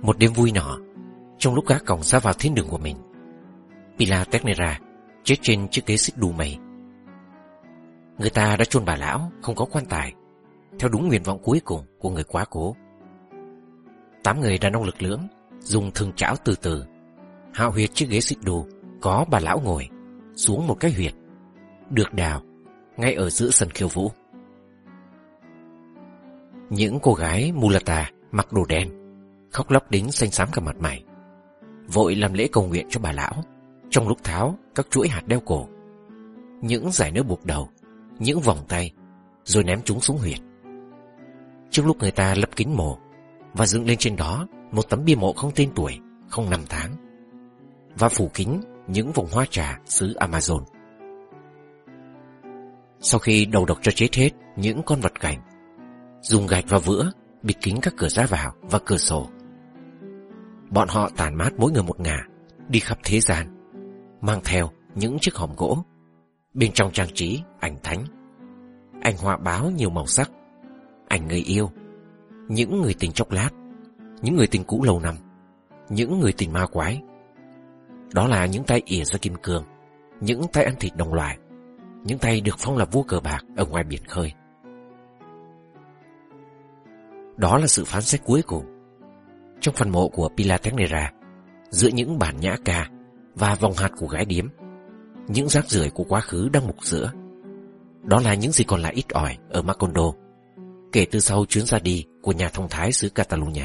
Một đêm vui nọ, trong lúc gác cổng ra vào thiên đường của mình, Pilar Ternera chết trên chiếc ghế xích đu mây. Người ta đã chôn bà lão không có quan tài, theo đúng nguyện vọng cuối cùng của người quá cố. 8 người đàn ông lực lưỡng dùng thương chảo từ từ hạo huyệt chiếc ghế xích đu có bà lão ngồi xuống một cái huyệt được đào ngay ở giữa sân khiêu vũ. Những cô gái mulata mặc đồ đen, khóc lóc đến xanh xám cả mặt mày, vội làm lễ cầu nguyện cho bà lão, trong lúc tháo các chuỗi hạt đeo cổ, những dải nơ buộc đầu, những vòng tay, rồi ném chúng xuống huyệt. Trước lúc người ta lấp kín mộ và dựng lên trên đó một tấm bia mộ không tên tuổi, không năm tháng, và phủ kín những vòng hoa trà xứ Amazon. Sau khi đầu độc cho chết hết những con vật cảnh, dùng gạch và vữa bịt kín các cửa ra vào và cửa sổ, bọn họ tản mát mỗi người một ngả, đi khắp thế gian, mang theo những chiếc hòm gỗ, bên trong trang trí ảnh thánh, ảnh họa báo nhiều màu sắc, ảnh người yêu, những người tình chốc lát, những người tình cũ lâu năm, những người tình ma quái. Đó là những tay ỉa ra kim cương, những tay ăn thịt đồng loài, những tay được phong là vua cờ bạc ở ngoài biển khơi. Đó là sự phán xét cuối cùng. Trong phần mộ của Pilar Ternera, giữa những bản nhã ca và vòng hạt của gái điếm, những rác rưởi của quá khứ đang mục giữa. Đó là những gì còn lại ít ỏi ở Macondo kể từ sau chuyến ra đi của nhà thông thái xứ Catalunya.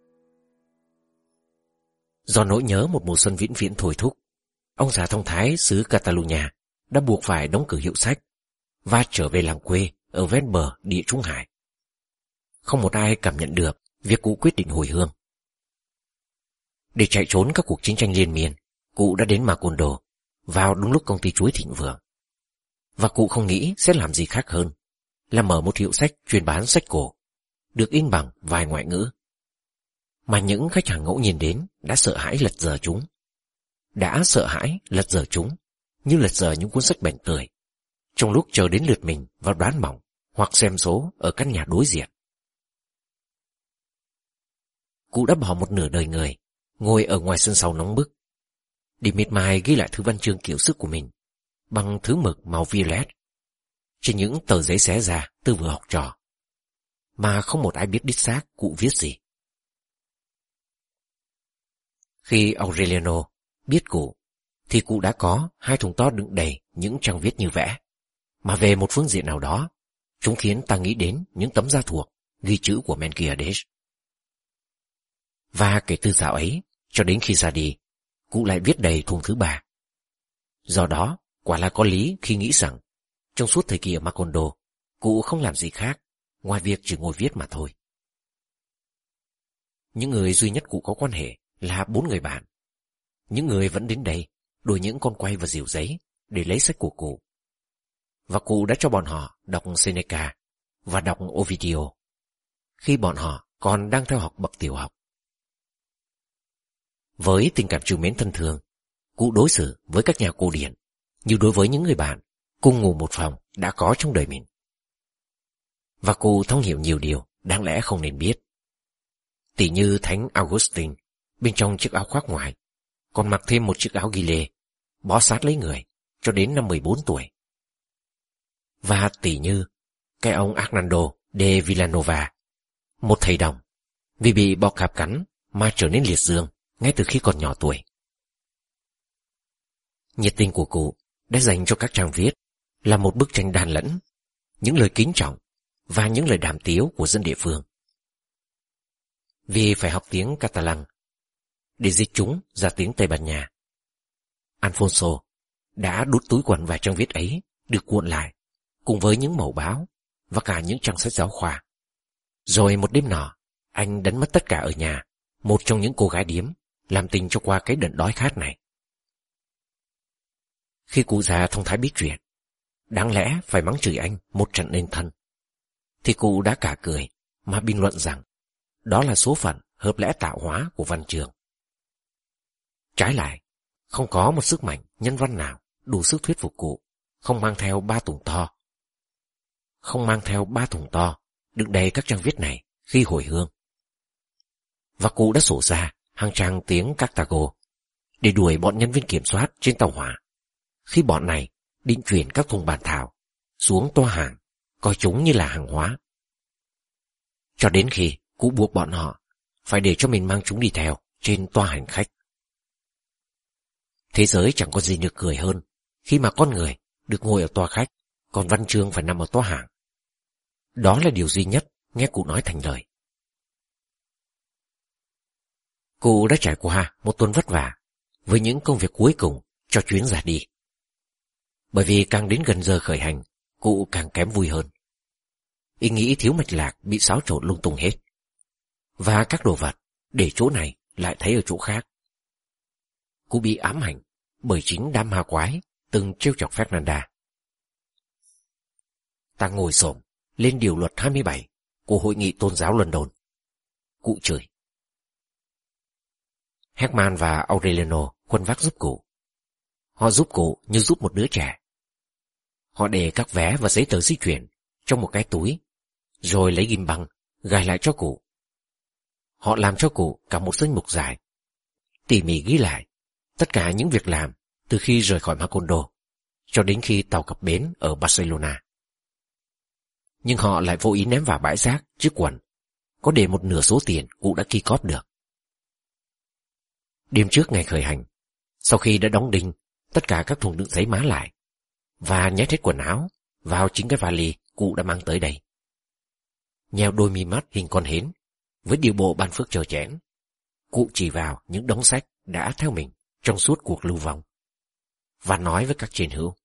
Do nỗi nhớ một mùa xuân vĩnh viễn thôi thúc, ông già thông thái xứ Catalunya đã buộc phải đóng cửa hiệu sách và trở về làng quê ở ven bờ Địa Trung Hải. Không một ai cảm nhận được việc cụ quyết định hồi hương. Để chạy trốn các cuộc chiến tranh liên miên, cụ đã đến Macondo vào đúng lúc công ty chuối thịnh vượng. Và cụ không nghĩ sẽ làm gì khác hơn là mở một hiệu sách chuyên bán sách cổ, được in bằng vài ngoại ngữ. Mà những khách hàng ngẫu nhiên đến đã sợ hãi lật dở chúng. Đã sợ hãi lật dở chúng như lật dở những cuốn sách bảnh tươi, trong lúc chờ đến lượt mình vào đoán mỏng hoặc xem số ở căn nhà đối diện. Cụ đã bỏ một nửa đời người ngồi ở ngoài sân sau nóng bức, để miệt mài ghi lại thứ văn chương kiểu sức của mình bằng thứ mực màu violet trên những tờ giấy xé ra từ vừa học trò, mà không một ai biết đích xác cụ viết gì. Khi Aureliano biết cụ, thì cụ đã có 2 thùng to đựng đầy những trang viết như vẽ, mà về một phương diện nào đó, chúng khiến ta nghĩ đến những tấm da thuộc ghi chữ của Melquiades. Và kể từ dạo ấy cho đến khi ra đi, cụ lại viết đầy thùng thứ 3. Do đó, quả là có lý khi nghĩ rằng trong suốt thời kỳ ở Macondo, cụ không làm gì khác ngoài việc chỉ ngồi viết mà thôi. Những người duy nhất cụ có quan hệ là 4 người bạn. Những người vẫn đến đây đổi những con quay và dìu giấy để lấy sách của cụ. Và cụ đã cho bọn họ đọc Seneca và đọc Ovidio khi bọn họ còn đang theo học bậc tiểu học. Với tình cảm trìu mến thân thương, cụ đối xử với các nhà cổ điển như đối với những người bạn cùng ngủ một phòng đã có trong đời mình. Và cụ thông hiểu nhiều điều đáng lẽ không nên biết. Tỉ như Thánh Augustine, bên trong chiếc áo khoác ngoài còn mặc thêm một chiếc áo ghi lê bó sát lấy người cho đến năm 14 tuổi. Và tỉ như cái ông Hernando de Villanova, một thầy đồng, vì bị bọ cạp cắn mà trở nên liệt dương ngay từ khi còn nhỏ tuổi. Nhiệt tình của cụ đã dành cho các trang viết là một bức tranh đan lẫn những lời kính trọng và những lời đàm tiếu của dân địa phương. Vì phải học tiếng Catalan để dịch chúng ra tiếng Tây Ban Nha, Alfonso đã đút túi quần vài trang viết ấy được cuộn lại cùng với những mẩu báo và cả những trang sách giáo khoa. Rồi một đêm nọ, anh đánh mất tất cả ở nhà một trong những cô gái điếm làm tình cho qua cái đợt đói khát này. Khi cụ già thông thái biết chuyện, đáng lẽ phải mắng chửi anh một trận nên thân, thì cụ đã cả cười mà bình luận rằng đó là số phận hợp lẽ tạo hóa của văn chương. Trái lại, không có một sức mạnh nhân văn nào đủ sức thuyết phục cụ không mang theo 3 thùng to. Không mang theo 3 thùng to đựng đầy các trang viết này khi hồi hương. và cụ đã sổ ra hàng trang tiếng Cartago để đuổi bọn nhân viên kiểm soát trên tàu hỏa, khi bọn này định chuyển các thùng bản thảo xuống toa hàng, coi chúng như là hàng hóa. Cho đến khi cụ buộc bọn họ phải để cho mình mang chúng đi theo trên toa hành khách. Thế giới chẳng có gì được cười hơn khi mà con người được ngồi ở toa khách, còn văn chương phải nằm ở toa hàng. Đó là điều duy nhất nghe cụ nói thành lời. Cụ đã trải qua một tuần vất vả với những công việc cuối cùng cho chuyến ra đi. Bởi vì càng đến gần giờ khởi hành, cụ càng kém vui hơn. Ý nghĩ thiếu mạch lạc bị xáo trộn lung tung hết, và các đồ vật để chỗ này lại thấy ở chỗ khác. Cụ bị ám ảnh bởi chính đám ma quái từng trêu chọc Fernanda. Ta ngồi xổm lên điều luật 27 của Hội nghị Tôn giáo London. Cụ chửi. Heckman và Aureliano khuân vác giúp cụ. Họ giúp cụ như giúp một đứa trẻ. Họ để các vé và giấy tờ di chuyển trong một cái túi, rồi lấy ghim băng gài lại cho cụ. Họ làm cho cụ cả một danh mục dài, tỉ mỉ ghi lại tất cả những việc làm từ khi rời khỏi Macondo cho đến khi tàu cập bến ở Barcelona. Nhưng họ lại vô ý ném vào bãi rác chiếc quần có để một nửa số tiền cụ đã ki cóp được. Đêm trước ngày khởi hành, sau khi đã đóng đinh tất cả các thùng đựng giấy má lại và nhét hết quần áo vào chính cái vali cụ đã mang tới đây, nheo đôi mi mắt hình con hến với điệu bộ ban phước trơ chẽn, cụ chỉ vào những đống sách đã theo mình trong suốt cuộc lưu vong và nói với các chiến hữu: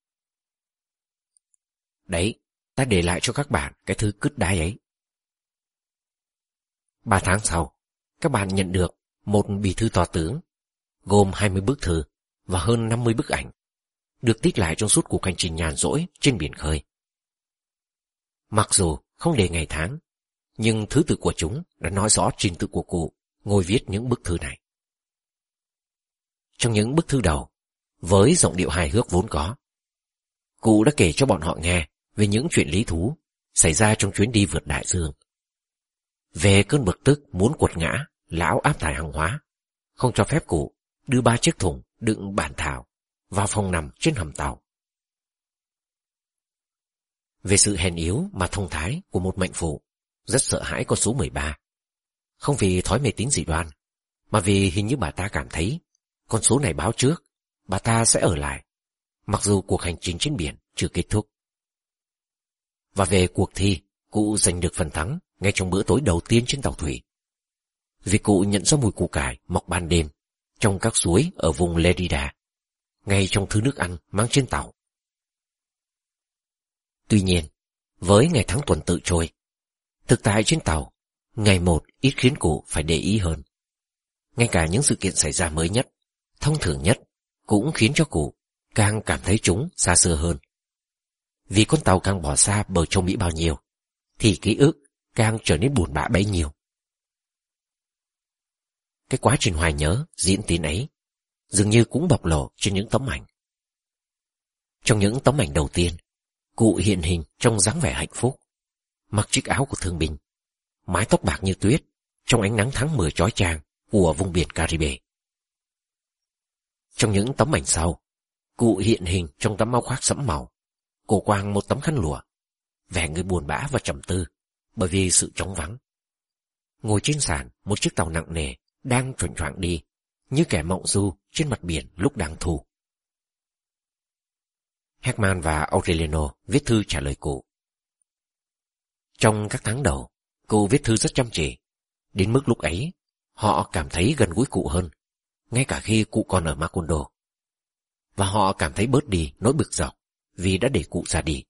đấy, ta để lại cho các bạn cái thứ cứt đái ấy. 3 tháng sau, các bạn nhận được một bì thư to tướng gồm 20 bức thư và hơn 50 bức ảnh, được tích lại trong suốt cuộc hành trình nhàn rỗi trên biển khơi. Mặc dù không đề ngày tháng, nhưng thứ tự của chúng đã nói rõ trình tự của cụ ngồi viết những bức thư này. Trong những bức thư đầu, với giọng điệu hài hước vốn có, cụ đã kể cho bọn họ nghe về những chuyện lý thú xảy ra trong chuyến đi vượt đại dương, về cơn bực tức muốn quật ngã lão áp tải hàng hóa, không cho phép cụ đưa 3 chiếc thùng đựng bản thảo vào phòng nằm trên hầm tàu, về sự hèn yếu mà thông thái của một mệnh phụ rất sợ hãi con số 13, không vì thói mê tín dị đoan, mà vì hình như bà ta cảm thấy con số này báo trước bà ta sẽ ở lại, mặc dù cuộc hành trình trên biển chưa kết thúc. Và về cuộc thi, cụ giành được phần thắng ngay trong bữa tối đầu tiên trên tàu thủy, vì cụ nhận ra mùi củ cải mọc ban đêm trong các suối ở vùng Lerida, ngay trong thứ nước ăn mang trên tàu. Tuy nhiên, với ngày tháng tuần tự trôi, thực tại trên tàu ngày một ít khiến cụ phải để ý hơn. Ngay cả những sự kiện xảy ra mới nhất, thông thường nhất, cũng khiến cho cụ càng cảm thấy chúng xa xưa hơn. Vì con tàu càng bỏ xa bờ châu Mỹ bao nhiêu, thì ký ức càng trở nên buồn bã bấy nhiêu. Cái quá trình hoài nhớ, diễn tiến ấy dường như cũng bộc lộ trên những tấm ảnh. Trong những tấm ảnh đầu tiên, cụ hiện hình trong dáng vẻ hạnh phúc, mặc chiếc áo của thương binh, mái tóc bạc như tuyết trong ánh nắng tháng 10 chói chang của vùng biển Caribe. Trong những tấm ảnh sau, cụ hiện hình trong tấm áo khoác sẫm màu, cổ quàng một tấm khăn lụa, vẻ người buồn bã và trầm tư bởi vì sự trống vắng. Ngồi trên sàn một chiếc tàu nặng nề đang choạng choạng đi, như kẻ mộng du trên mặt biển lúc đang thu. Heckman và Aureliano viết thư trả lời cụ. Trong các tháng đầu, cụ viết thư rất chăm chỉ, đến mức lúc ấy họ cảm thấy gần gũi cụ hơn, ngay cả khi cụ còn ở Macondo. Và họ cảm thấy bớt đi nỗi bực dọc vì đã để cụ ra đi.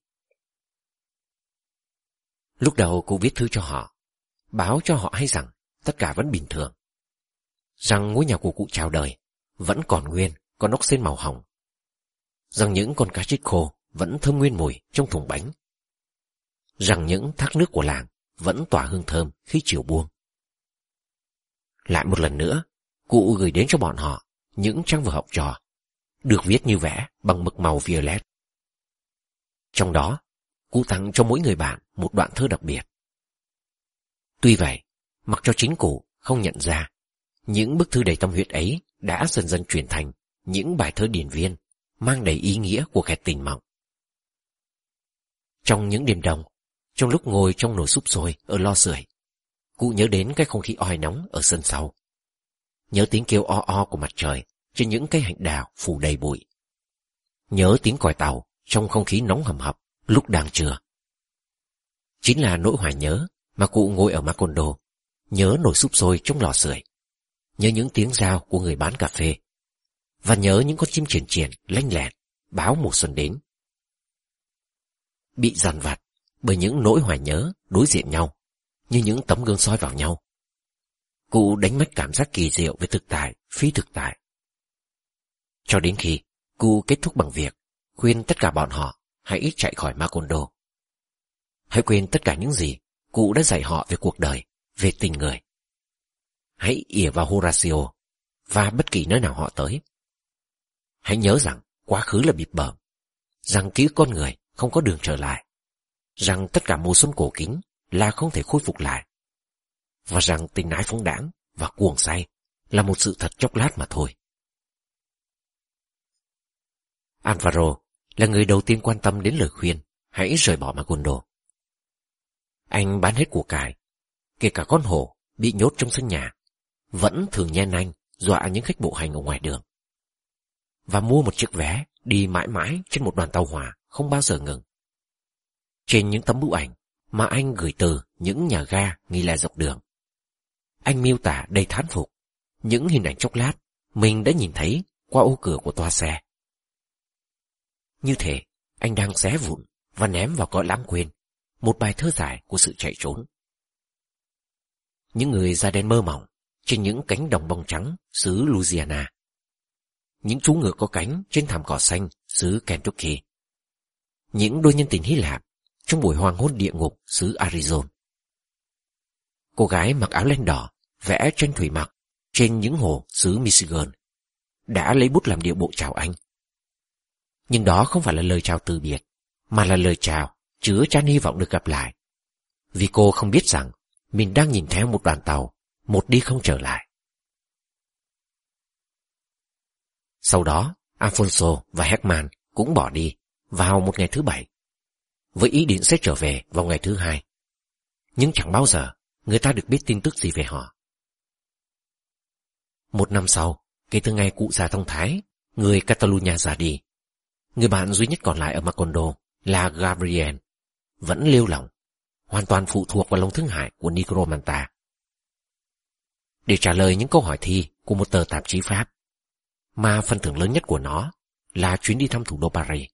Lúc đầu cụ viết thư cho họ, báo cho họ hay rằng tất cả vẫn bình thường, rằng ngôi nhà của cụ chào đời vẫn còn nguyên con ốc sên màu hồng, rằng những con cá chết khô vẫn thơm nguyên mùi trong thùng bánh, rằng những thác nước của làng vẫn tỏa hương thơm khi chiều buông. Lại một lần nữa, cụ gửi đến cho bọn họ những trang vở học trò được viết như vẽ bằng mực màu violet. Trong đó, cụ tặng cho mỗi người bạn một đoạn thơ đặc biệt. Tuy vậy, mặc cho chính cụ không nhận ra, những bức thư đầy tâm huyết ấy đã dần dần chuyển thành những bài thơ điển viên mang đầy ý nghĩa của kẻ tình mộng. Trong những đêm đông, trong lúc ngồi trong nồi súp sôi ở lò sưởi, cụ nhớ đến cái không khí oi nóng ở sân sau, nhớ tiếng kêu o o của mặt trời trên những cây hạnh đào phủ đầy bụi, nhớ tiếng còi tàu trong không khí nóng hầm hập lúc đang trưa. Chính là nỗi hoài nhớ mà cụ ngồi ở Macondo, nhớ nồi súp sôi trong lò sưởi, nhớ những tiếng rao của người bán cà phê, và nhớ những con chim triển triển lanh lẹn báo mùa xuân đến. Bị dằn vặt bởi những nỗi hoài nhớ đối diện nhau như những tấm gương soi vào nhau, cụ đánh mất cảm giác kỳ diệu về thực tại, phi thực tại. Cho đến khi cụ kết thúc bằng việc khuyên tất cả bọn họ hãy chạy khỏi Macondo. Hãy quên tất cả những gì cụ đã dạy họ về cuộc đời, về tình người. Hãy ỉa vào Horatio và bất kỳ nơi nào họ tới. Hãy nhớ rằng quá khứ là bịp bợm, rằng ký ức con người không có đường trở lại, rằng tất cả mùa xuân cổ kính là không thể khôi phục lại, và rằng tình ái phóng đãng và cuồng say là một sự thật chốc lát mà thôi. Alvaro là người đầu tiên quan tâm đến lời khuyên hãy rời bỏ Macondo. Anh bán hết của cải, kể cả con hổ bị nhốt trong sân nhà, vẫn thường nhen nanh dọa những khách bộ hành ở ngoài đường, và mua một chiếc vé đi mãi mãi trên một đoàn tàu hỏa không bao giờ ngừng. Trên những tấm bức ảnh mà anh gửi từ những nhà ga nghỉ lẻ dọc đường, anh miêu tả đầy thán phục những hình ảnh chốc lát mình đã nhìn thấy qua ô cửa của toa xe. Như thể anh đang xé vụn và ném vào cõi lãng quên một bài thơ dài của sự chạy trốn. Những người da đen mơ mộng trên những cánh đồng bông trắng xứ Louisiana, những chú ngựa có cánh trên thảm cỏ xanh xứ Kentucky, những đôi nhân tình Hy Lạp trong buổi hoàng hôn địa ngục xứ Arizona, cô gái mặc áo len đỏ vẽ tranh thủy mặc trên những hồ xứ Michigan đã lấy bút làm điệu bộ chào anh. Nhưng đó không phải là lời chào từ biệt, mà là lời chào chứa chan hy vọng được gặp lại, vì cô không biết rằng mình đang nhìn theo một đoàn tàu, một đi không trở lại. Sau đó, Alfonso và Heckman cũng bỏ đi vào một ngày thứ Bảy, với ý định sẽ trở về vào ngày thứ Hai. Nhưng chẳng bao giờ người ta được biết tin tức gì về họ. Một năm sau, kể từ ngày cụ già thông thái, người Catalunya ra đi, người bạn duy nhất còn lại ở Macondo là Gabriel, vẫn lêu lỏng, hoàn toàn phụ thuộc vào lòng thương hại của Negromanta. Để trả lời những câu hỏi thi của một tờ tạp chí Pháp, mà phần thưởng lớn nhất của nó là chuyến đi thăm thủ đô Paris,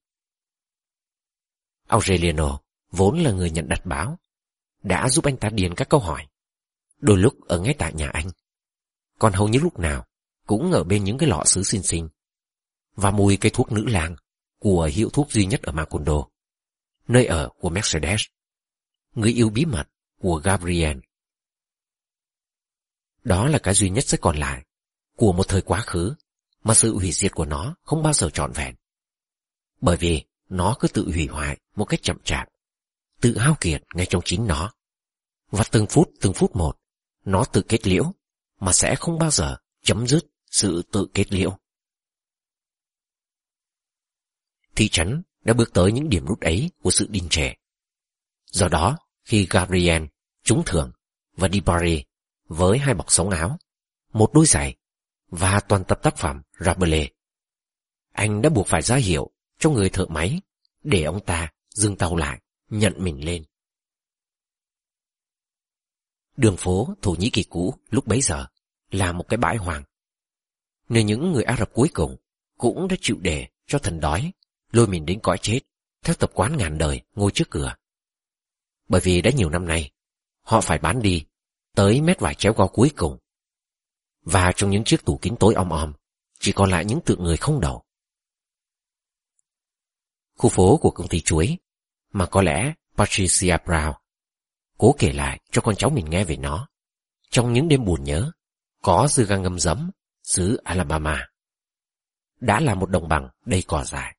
Aureliano, vốn là người nhận đặt báo, đã giúp anh ta điền các câu hỏi, đôi lúc ở ngay tại nhà anh, còn hầu như lúc nào cũng ở bên những cái lọ sứ xinh xinh, và mùi cây thuốc nữ lang của hiệu thuốc duy nhất ở Macondo, nơi ở của Mercedes, người yêu bí mật của Gabriel. Đó là cái duy nhất sẽ còn lại của một thời quá khứ mà sự hủy diệt của nó không bao giờ trọn vẹn, bởi vì nó cứ tự hủy hoại một cách chậm chạp, tự hao kiệt ngay trong chính nó, và từng phút một nó tự kết liễu mà sẽ không bao giờ chấm dứt sự tự kết liễu. Thị trấn đã bước tới những điểm rút ấy của sự đình trệ. Do đó, khi Gabriel trúng thưởng và đi Paris với 2 bọc sống áo, 1 đôi giày và toàn tập tác phẩm Rabelais, anh đã buộc phải ra hiệu cho người thợ máy để ông ta dừng tàu lại, nhận mình lên. Đường phố Thổ Nhĩ Kỳ cũ lúc bấy giờ là một cái bãi hoang, nơi những người Ả Rập cuối cùng cũng đã chịu để cho thần đói lôi mình đến cõi chết theo tập quán ngàn đời ngồi trước cửa. Bởi vì đã nhiều năm nay, họ phải bán đi tới mét vải chéo goao cuối cùng, và trong những chiếc tủ kính tối om om chỉ còn lại những tượng người không đầu. Khu phố của công ty chuối, mà có lẽ Patricia Brown cố kể lại cho con cháu mình nghe về nó trong những đêm buồn nhớ, có dư gang ngâm giấm xứ Alabama, đã là một đồng bằng đầy cỏ dại.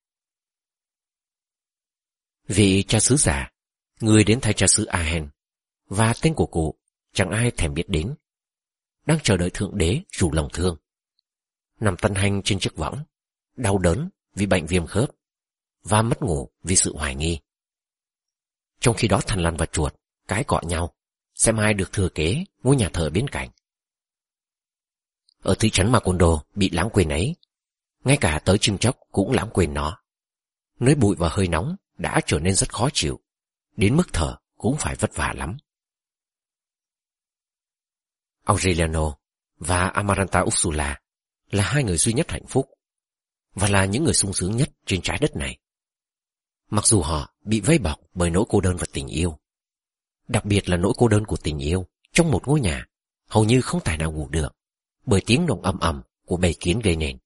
Vị cha xứ già, người đến thay cha xứ Ahen, và tên của cụ chẳng ai thèm biết đến. đang chờ đợi Thượng Đế rủ lòng thương. Nằm tân hanh trên chiếc võng, đau đớn vì bệnh viêm khớp, và mất ngủ vì sự hoài nghi. Trong khi đó thằn lằn và chuột cái cọ nhau, xem ai được thừa kế ngôi nhà thờ bên cạnh. Ở thị trấn Macondo bị lãng quên ấy, ngay cả tới chim chóc cũng lãng quên nó. Nơi bụi và hơi nóng đã trở nên rất khó chịu, đến mức thở cũng phải vất vả lắm. Aureliano và Amaranta Ursula là hai người duy nhất hạnh phúc, và là những người sung sướng nhất trên trái đất này. Mặc dù họ bị vây bọc bởi nỗi cô đơn và tình yêu, đặc biệt là nỗi cô đơn của tình yêu trong một ngôi nhà hầu như không tài nào ngủ được bởi tiếng động ầm ầm của bầy kiến gây nên.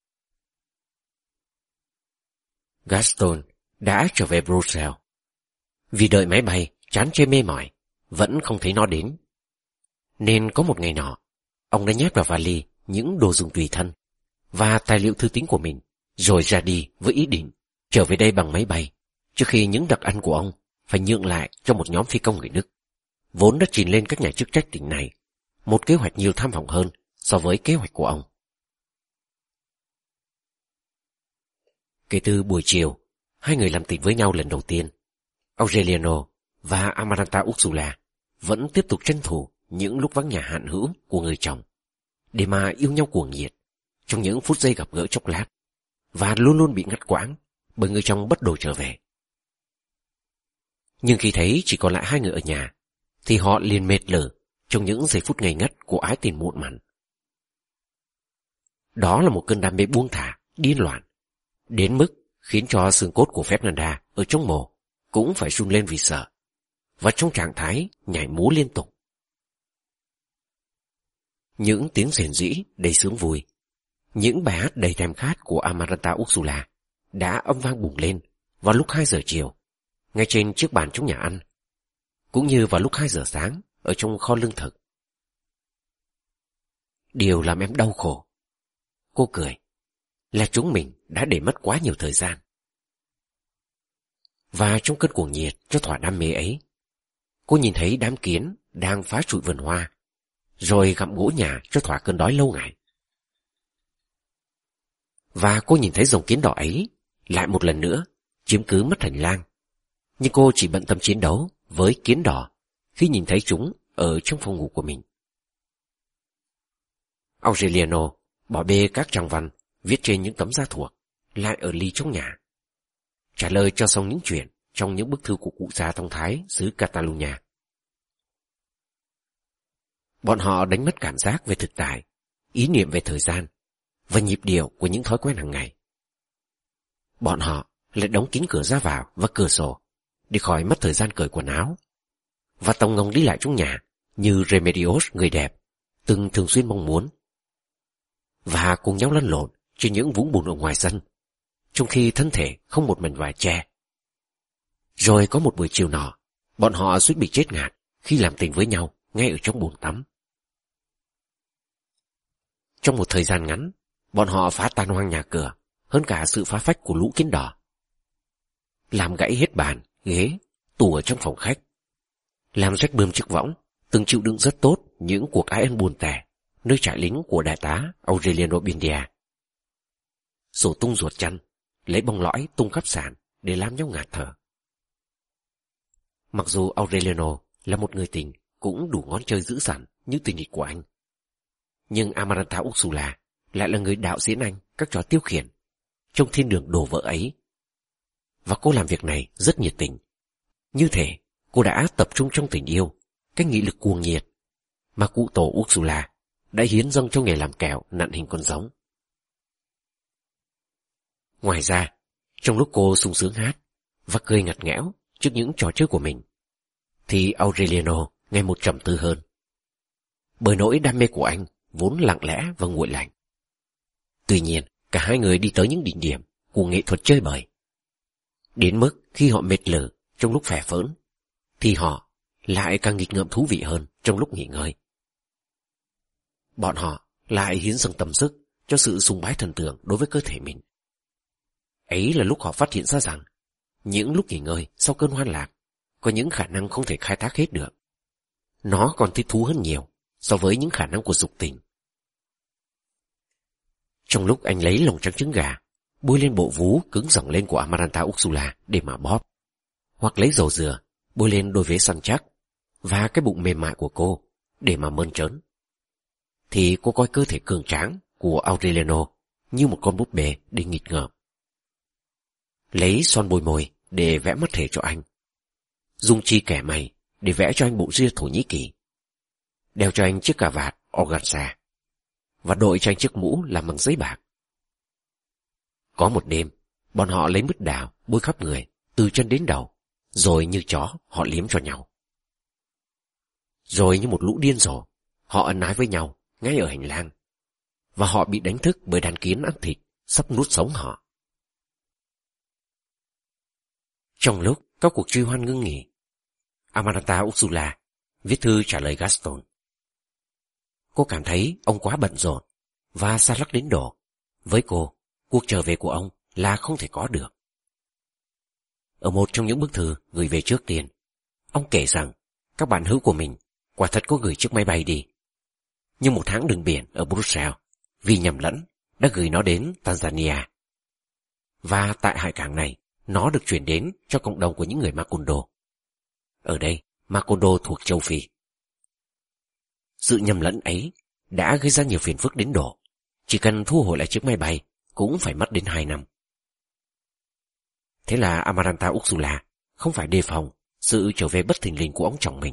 Gaston đã trở về Bruxelles. Vì đợi máy bay chán chê mê mỏi, vẫn không thấy nó đến, nên có một ngày nọ, ông đã nhét vào vali những đồ dùng tùy thân và tài liệu thư tín của mình, rồi ra đi với ý định trở về đây bằng máy bay, trước khi những đặc ăn của ông phải nhượng lại cho một nhóm phi công người Đức, vốn đã trình lên các nhà chức trách tỉnh này một kế hoạch nhiều tham vọng hơn so với kế hoạch của ông. Kể từ buổi chiều, hai người làm tình với nhau lần đầu tiên, Aureliano và Amaranta Ursula vẫn tiếp tục tranh thủ những lúc vắng nhà hạn hữu của người chồng để mà yêu nhau cuồng nhiệt trong những phút giây gặp gỡ chốc lát, và luôn luôn bị ngắt quãng bởi người chồng bất đồ trở về. Nhưng khi thấy chỉ còn lại hai người ở nhà, thì họ liền mệt lử trong những giây phút ngây ngất của ái tình muộn mặn. Đó là một cơn đam mê buông thả, điên loạn, đến mức khiến cho xương cốt của Fernanda ở trong mồ cũng phải run lên vì sợ, và trong trạng thái nhảy múa liên tục. Những tiếng rền rĩ đầy sướng vui, những bài hát đầy thèm khát của Amaranta Ursula đã âm vang bùng lên vào lúc 2 giờ chiều, ngay trên chiếc bàn trong nhà ăn, cũng như vào lúc 2 giờ sáng ở trong kho lương thực. Điều làm em đau khổ, cô cười, là chúng mình đã để mất quá nhiều thời gian. Và trong cơn cuồng nhiệt cho thỏa đam mê ấy, cô nhìn thấy đám kiến đang phá trụi vườn hoa, rồi gặm gỗ nhà cho thỏa cơn đói lâu ngày. Và cô nhìn thấy dòng kiến đỏ ấy lại một lần nữa chiếm cứ mất hành lang, nhưng cô chỉ bận tâm chiến đấu với kiến đỏ khi nhìn thấy chúng ở trong phòng ngủ của mình. Aureliano bỏ bê các trang văn viết trên những tấm da thuộc lại ở ly trong nhà, trả lời cho xong những chuyện trong những bức thư của cụ già thông thái xứ Catalunya. Bọn họ đánh mất cảm giác về thực tại, ý niệm về thời gian và nhịp điệu của những thói quen hàng ngày. Bọn họ lại đóng kín cửa ra vào và cửa sổ để khỏi mất thời gian cởi quần áo, và tòng ngong đi lại trong nhà như Remedios người đẹp từng thường xuyên mong muốn, và cùng nhau lăn lộn trên những vũng bùn ở ngoài sân, trong khi thân thể không một mảnh vải che. Rồi có một buổi chiều nọ, bọn họ suýt bị chết ngạt khi làm tình với nhau ngay ở trong bồn tắm. Trong một thời gian ngắn, bọn họ phá tan hoang nhà cửa hơn cả sự phá phách của lũ kiến đỏ, làm gãy hết bàn, ghế, tủ ở trong phòng khách, làm rách bươm chiếc võng từng chịu đựng rất tốt những cuộc ái ân buồn tẻ nơi trại lính của đại tá Aureliano Buendia. Sổ tung ruột chăn, lấy bông lõi tung khắp sàn để làm nhau ngạt thở. Mặc dù Aureliano là một người tình cũng đủ ngón chơi dữ dằn như tình địch của anh, nhưng Amaranta Ursula lại là người đạo diễn anh các trò tiêu khiển trong thiên đường đổ vỡ ấy. Và cô làm việc này rất nhiệt tình, như thể cô đã tập trung trong tình yêu cái nghị lực cuồng nhiệt mà cụ tổ Ursula đã hiến dâng cho nghề làm kẹo nặn hình con giống. Ngoài ra, trong lúc cô sung sướng hát và cười ngặt nghẽo trước những trò chơi của mình, thì Aureliano ngày một trầm tư hơn, bởi nỗi đam mê của anh vốn lặng lẽ và nguội lạnh. Tuy nhiên, cả hai người đi tới những đỉnh điểm của nghệ thuật chơi bời, đến mức khi họ mệt lử trong lúc phè phỡn, thì họ lại càng nghịch ngợm thú vị hơn trong lúc nghỉ ngơi. Bọn họ lại hiến dâng tâm sức cho sự sùng bái thần tượng đối với cơ thể mình. Ấy là lúc họ phát hiện ra rằng những lúc nghỉ ngơi sau cơn hoan lạc có những khả năng không thể khai thác hết được. Nó còn thích thú hơn nhiều so với những khả năng của dục tình. Trong lúc anh lấy lòng trắng trứng gà, bôi lên bộ vú cứng rỏng lên của Amaranta Ursula để mà bóp, hoặc lấy dầu dừa bôi lên đôi vế săn chắc và cái bụng mềm mại của cô để mà mơn trớn, thì cô coi cơ thể cường tráng của Aureliano như một con búp bê để nghịch ngợm. Lấy son bôi môi để vẽ mắt thể cho anh, dùng chi kẻ mày để vẽ cho anh bộ ria Thổ Nhĩ Kỳ, đeo cho anh chiếc cà vạt organza và đội cho anh chiếc mũ làm bằng giấy bạc. Có một đêm, bọn họ lấy mứt đào bôi khắp người từ chân đến đầu, rồi như chó họ liếm cho nhau. Rồi như một lũ điên rồ, họ ân ái với nhau ngay ở hành lang, và họ bị đánh thức bởi đàn kiến ăn thịt sắp nuốt sống họ. Trong lúc các cuộc truy hoan ngưng nghỉ, Amaranta Ursula viết thư trả lời Gaston. Cô cảm thấy ông quá bận rộn và xa lắc đến độ với cô, cuộc trở về của ông là không thể có được. Ở một trong những bức thư gửi về trước tiên, ông kể rằng các bạn hữu của mình quả thật có gửi chiếc máy bay đi, nhưng một hãng đường biển ở Brussels vì nhầm lẫn đã gửi nó đến Tanzania, và tại hải cảng này nó được chuyển đến cho cộng đồng của những người Macondo. Ở đây, Macondo thuộc châu Phi. Sự nhầm lẫn ấy đã gây ra nhiều phiền phức đến độ chỉ cần thu hồi lại chiếc máy bay cũng phải mất đến 2 năm. Thế là Amaranta Ursula không phải đề phòng sự trở về bất thình lình của ông chồng mình.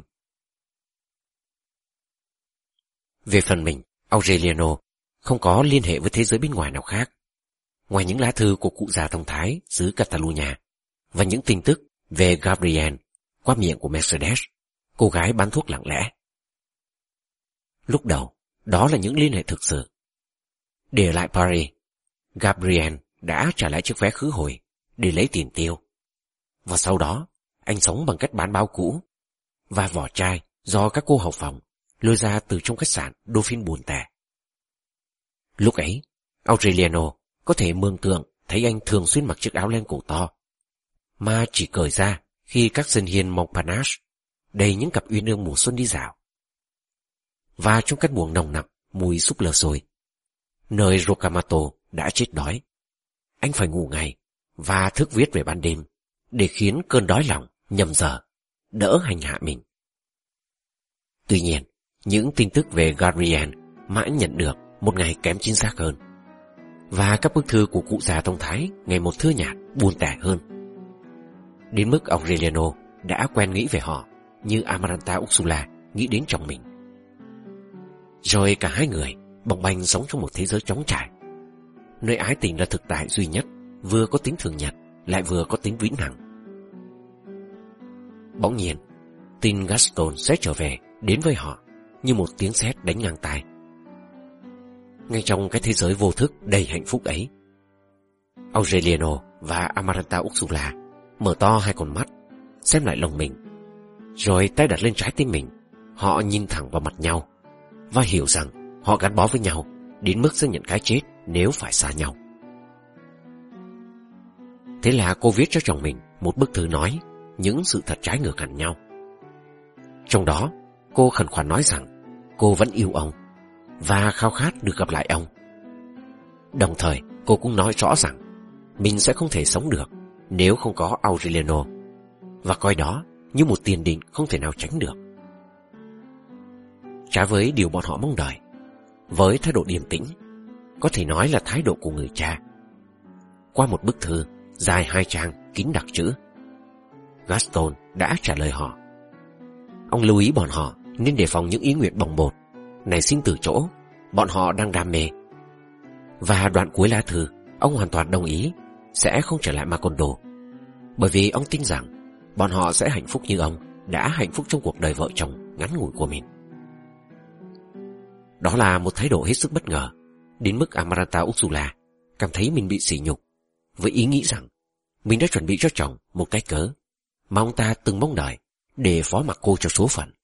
Về phần mình, Aureliano không có liên hệ với thế giới bên ngoài nào khác, ngoài những lá thư của cụ già thông thái xứ Catalunya và những tin tức về Gabriel qua miệng của Mercedes, cô gái bán thuốc lặng lẽ. Lúc đầu, đó là những liên hệ thực sự. Để lại Paris, Gabriel đã trả lại chiếc vé khứ hồi để lấy tiền tiêu, và sau đó anh sống bằng cách bán báo cũ và vỏ chai do các cô hầu phòng lôi ra từ trong khách sạn Dauphine buồn tẻ. Lúc ấy, Aureliano có thể mường tượng thấy anh thường xuyên mặc chiếc áo len cổ to, mà chỉ cởi ra khi các sân hiên Montparnasse đầy những cặp uyên ương mùa xuân đi dạo. Và trong căn buồng nồng nặc mùi súp lơ sôi, nơi Rocamato đã chết đói, anh phải ngủ ngày và thức viết về ban đêm để khiến cơn đói lòng nhầm giờ đỡ hành hạ mình. Tuy nhiên, những tin tức về Gabriel mà anh nhận được một ngày kém chính xác hơn, và các bức thư của cụ già thông thái ngày một thưa nhạt, buồn tẻ hơn, đến mức Aureliano đã quen nghĩ về họ như Amaranta Ursula nghĩ đến chồng mình. Rồi cả hai người bồng bềnh sống trong một thế giới trống trải, nơi ái tình là thực tại duy nhất, vừa có tính thường nhật lại vừa có tính vĩnh hằng. Bỗng nhiên, tin Gaston sẽ trở về đến với họ như một tiếng sét đánh ngang tai. Ngay trong cái thế giới vô thức đầy hạnh phúc ấy, Aureliano và Amaranta Ursula mở to hai con mắt, xem lại lòng mình, rồi tay đặt lên trái tim mình. Họ nhìn thẳng vào mặt nhau và hiểu rằng họ gắn bó với nhau đến mức sẽ nhận cái chết nếu phải xa nhau. Thế là cô viết cho chồng mình một bức thư nói những sự thật trái ngược hẳn nhau. Trong đó, cô khẩn khoản nói rằng cô vẫn yêu ông và khao khát được gặp lại ông. Đồng thời, cô cũng nói rõ rằng mình sẽ không thể sống được nếu không có Aureliano, và coi đó như một tiền định không thể nào tránh được. Trái với điều bọn họ mong đợi, với thái độ điềm tĩnh, có thể nói là thái độ của người cha, qua một bức thư dài 2 trang kín đặc chữ, Gaston đã trả lời họ. Ông lưu ý bọn họ nên đề phòng những ý nguyện bồng bột nảy sinh từ chỗ bọn họ đang đam mê. Và đoạn cuối lá thư, ông hoàn toàn đồng ý sẽ không trở lại Macondo, bởi vì ông tin rằng bọn họ sẽ hạnh phúc như ông đã hạnh phúc trong cuộc đời vợ chồng ngắn ngủi của mình. Đó là một thái độ hết sức bất ngờ, đến mức Amaranta Ursula cảm thấy mình bị sỉ nhục với ý nghĩ rằng mình đã chuẩn bị cho chồng một cái cớ mà ông ta từng mong đợi để phó mặc cô cho số phận.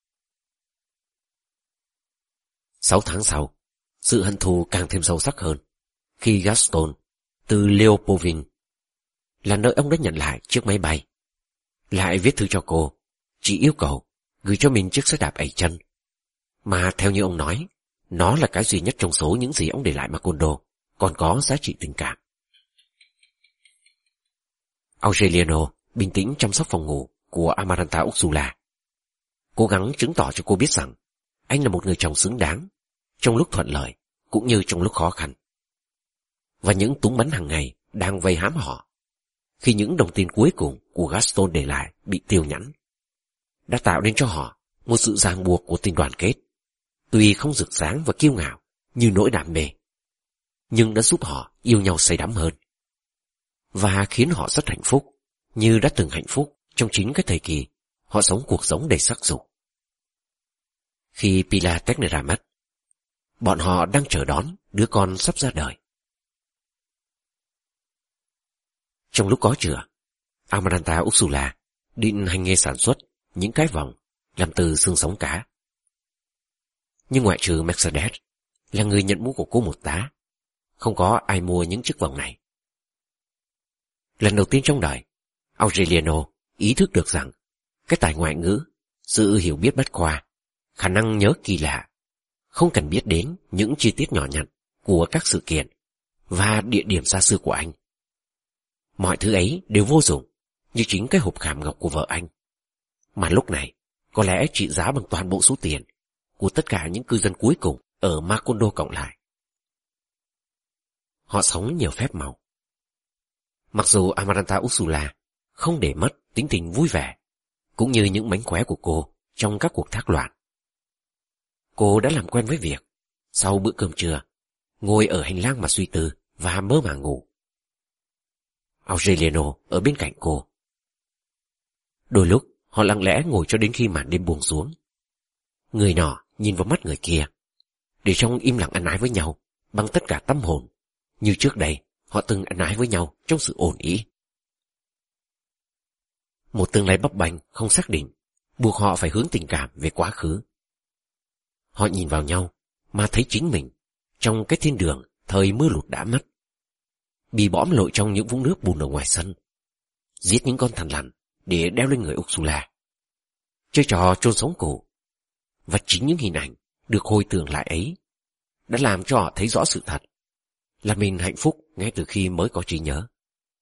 6 tháng sau, sự hận thù càng thêm sâu sắc hơn khi Gaston từ Leopoldville, là nơi ông đã nhận lại chiếc máy bay, lại viết thư cho cô, chỉ yêu cầu gửi cho mình chiếc xe đạp ẩy chân, Mà theo như ông nói, nó là cái duy nhất trong số những gì ông để lại Macondo còn có giá trị tình cảm. Aureliano bình tĩnh chăm sóc phòng ngủ của Amaranta Ursula, cố gắng chứng tỏ cho cô biết rằng anh là một người chồng xứng đáng, trong lúc thuận lợi cũng như trong lúc khó khăn. Và những túng bấn hàng ngày đang vây hãm họ, khi những đồng tiền cuối cùng của Gaston để lại bị tiêu nhẵn, đã tạo nên cho họ một sự ràng buộc của tình đoàn kết, tuy không rực sáng và kiêu ngạo như nỗi đam mê, nhưng đã giúp họ yêu nhau say đắm hơn, và khiến họ rất hạnh phúc, như đã từng hạnh phúc trong chính cái thời kỳ họ sống cuộc sống đầy sắc dục. Khi Pilar Teixeira mất, bọn họ đang chờ đón đứa con sắp ra đời. Trong lúc có chữa, Amaranta Ursula định hành nghề sản xuất những cái vòng làm từ xương sống cá. Nhưng ngoại trừ Mercedes là người nhận mũ của cô một tá, không có ai mua những chiếc vòng này. Lần đầu tiên trong đời, Aureliano ý thức được rằng cái tài ngoại ngữ, sự hiểu biết bách khoa, khả năng nhớ kỳ lạ, không cần biết đến những chi tiết nhỏ nhặt của các sự kiện và địa điểm xa xưa của anh. Mọi thứ ấy đều vô dụng, như chính cái hộp khảm ngọc của vợ anh, mà lúc này có lẽ trị giá bằng toàn bộ số tiền của tất cả những cư dân cuối cùng ở Macondo cộng lại. Họ sống nhiều phép màu. Mặc dù Amaranta Ursula không để mất tính tình vui vẻ, cũng như những mánh khóe của cô trong các cuộc thác loạn. Cô đã làm quen với việc, sau bữa cơm trưa, ngồi ở hành lang mà suy tư và mơ màng ngủ. Aureliano ở bên cạnh cô. Đôi lúc họ lặng lẽ ngồi cho đến khi màn đêm buông xuống. Người nọ nhìn vào mắt người kia, để trong im lặng ân ái với nhau bằng tất cả tâm hồn, như trước đây họ từng ân ái với nhau trong sự ổn ý. Một tương lai bấp bênh không xác định buộc họ phải hướng tình cảm về quá khứ. Họ nhìn vào nhau mà thấy chính mình trong cái thiên đường thời mưa lụt đã mất, bị bõm lội trong những vũng nước bùn ở ngoài sân, giết những con thằn lằn để đeo lên người Ursula, chơi trò chôn sống cổ. Và chính những hình ảnh được hồi tưởng lại ấy đã làm cho họ thấy rõ sự thật là mình hạnh phúc ngay từ khi mới có trí nhớ.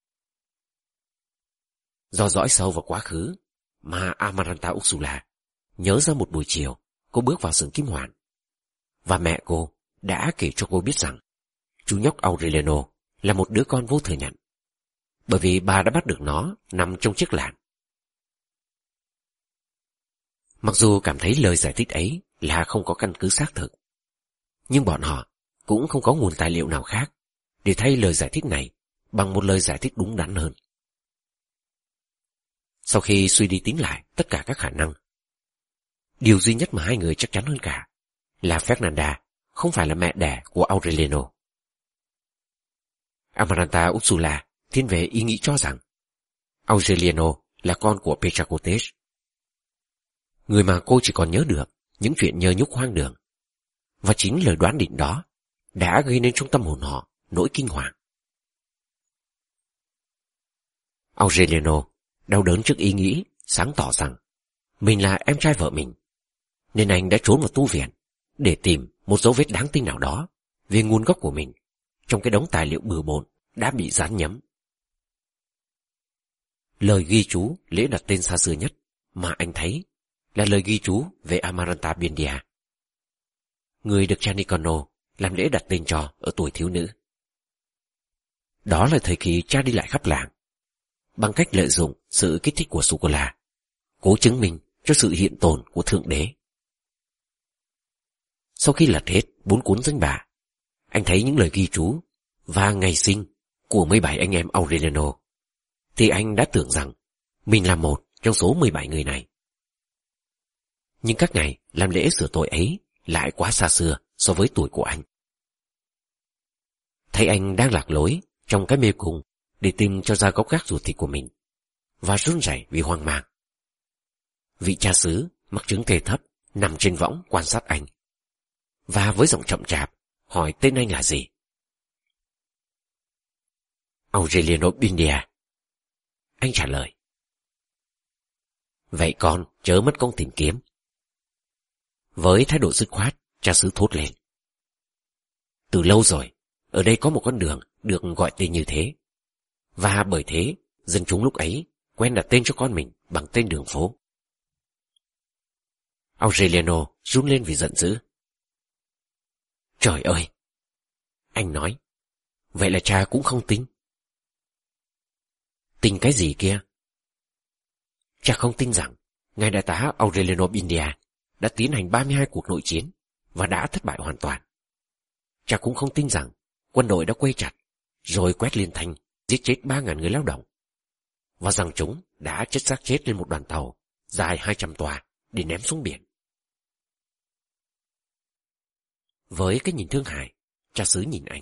Do dõi sâu vào quá khứ mà Amaranta Ursula nhớ ra một buổi chiều cô bước vào xưởng kim hoàn, và mẹ cô đã kể cho cô biết rằng chú nhóc Aureliano là một đứa con vô thừa nhận, bởi vì bà đã bắt được nó nằm trong chiếc làn. Mặc dù cảm thấy lời giải thích ấy là không có căn cứ xác thực, nhưng bọn họ cũng không có nguồn tài liệu nào khác để thay lời giải thích này bằng một lời giải thích đúng đắn hơn. Sau khi suy đi tính lại tất cả các khả năng, điều duy nhất mà hai người chắc chắn hơn cả là Fernanda không phải là mẹ đẻ của Aureliano. Amaranta Ursula thiên về ý nghĩ cho rằng Aureliano là con của Petra Cortés, người mà cô chỉ còn nhớ được những chuyện nhơ nhúc hoang đường, và chính lời đoán định đó đã gây nên trong tâm hồn họ nỗi kinh hoàng. Aureliano đau đớn trước ý nghĩ sáng tỏ rằng mình là em trai vợ mình, nên anh đã trốn vào tu viện để tìm một dấu vết đáng tin nào đó về nguồn gốc của mình trong cái đống tài liệu bừa bộn đã bị dán nhấm. Lời ghi chú lễ đặt tên xa xưa nhất mà anh thấy là lời ghi chú về Amaranta Buendia, người được Giannicano làm lễ đặt tên cho ở tuổi thiếu nữ. Đó là thời kỳ cha đi lại khắp làng, bằng cách lợi dụng sự kích thích của sô-cô-la, cố chứng minh cho sự hiện tồn của Thượng Đế. Sau khi lật hết 4 cuốn danh bạ, anh thấy những lời ghi chú và ngày sinh của 17 anh em Aureliano, thì anh đã tưởng rằng mình là một trong số 17 người này. Nhưng các ngày làm lễ sửa tội ấy lại quá xa xưa so với tuổi của anh. Thấy anh đang lạc lối trong cái mê cung để tìm cho ra gốc gác ruột thịt của mình, và run rẩy vì hoang mang, vị cha xứ mặc trứng thề thấp nằm trên võng quan sát anh, và với giọng chậm chạp hỏi tên anh là gì. Aureliano Buendia. Anh trả lời. Vậy con chớ mất công tìm kiếm. Với thái độ dứt khoát, cha xứ thốt lên. Từ lâu rồi, ở đây có một con đường được gọi tên như thế. Và bởi thế, dân chúng lúc ấy quen đặt tên cho con mình bằng tên đường phố. Aureliano run lên vì giận dữ. Trời ơi! Anh nói. Vậy là cha cũng không tin. Tin cái gì kia? Cha không tin rằng ngài đại tá Aureliano Bindia đã tiến hành 32 cuộc nội chiến và đã thất bại hoàn toàn. Cha cũng không tin rằng quân đội đã quay chặt rồi quét liên thanh giết chết 3.000 người lao động, và rằng chúng đã chất xác chết lên một đoàn tàu dài 200 toa để ném xuống biển. Với cái nhìn thương hại, cha xứ nhìn anh.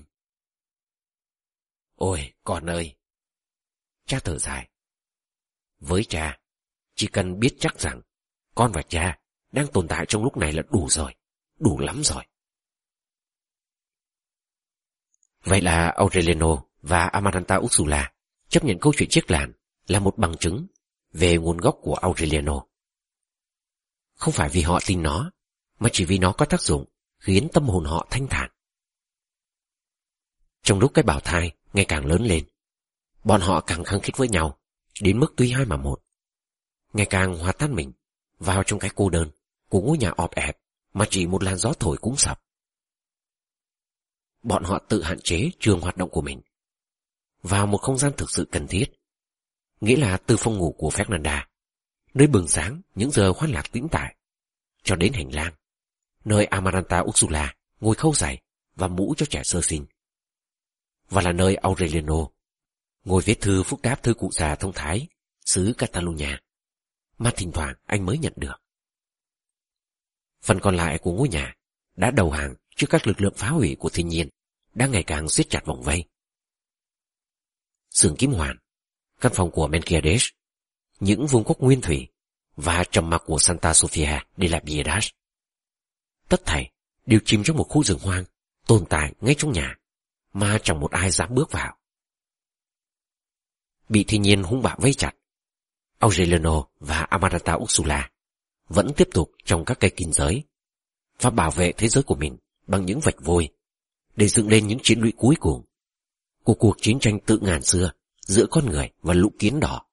Ôi, con ơi! Cha thở dài. Với cha, chỉ cần biết chắc rằng con và cha đang tồn tại trong lúc này là đủ rồi, đủ lắm rồi. Vậy là Aureliano và Amaranta Ursula chấp nhận câu chuyện chiếc làn là một bằng chứng về nguồn gốc của Aureliano. Không phải vì họ tin nó, mà chỉ vì nó có tác dụng khiến tâm hồn họ thanh thản. Trong lúc cái bào thai ngày càng lớn lên, bọn họ càng khăng khít với nhau, đến mức tuy hai mà một, ngày càng hòa tan mình vào trong cái cô đơn của ngôi nhà ọp ẹp mà chỉ một làn gió thổi cũng sập. Bọn họ tự hạn chế trường hoạt động của mình vào một không gian thực sự cần thiết, nghĩa là từ phòng ngủ của Fernanda, nơi bừng sáng những giờ hoan lạc tĩnh tại, cho đến hành lang, nơi Amaranta Ursula ngồi khâu giày và mũ cho trẻ sơ sinh, và là nơi Aureliano ngồi viết thư phúc đáp thư cụ già thông thái xứ Catalunya mà thỉnh thoảng anh mới nhận được. Phần còn lại của ngôi nhà đã đầu hàng trước các lực lượng phá hủy của thiên nhiên đang ngày càng siết chặt vòng vây. Xưởng kim hoàn, căn phòng của Menkiades, những vương quốc nguyên thủy và trầm mặc của Santa Sofia de la Piedad, tất thảy đều chìm trong một khu rừng hoang tồn tại ngay trong nhà mà chẳng một ai dám bước vào. Bị thiên nhiên hung bạo vây chặt, Aureliano và Amaranta Ursula vẫn tiếp tục trồng các cây kín giới và bảo vệ thế giới của mình bằng những vạch vôi để dựng lên những chiến lũy cuối cùng của cuộc chiến tranh tự ngàn xưa giữa con người và lũ kiến đỏ.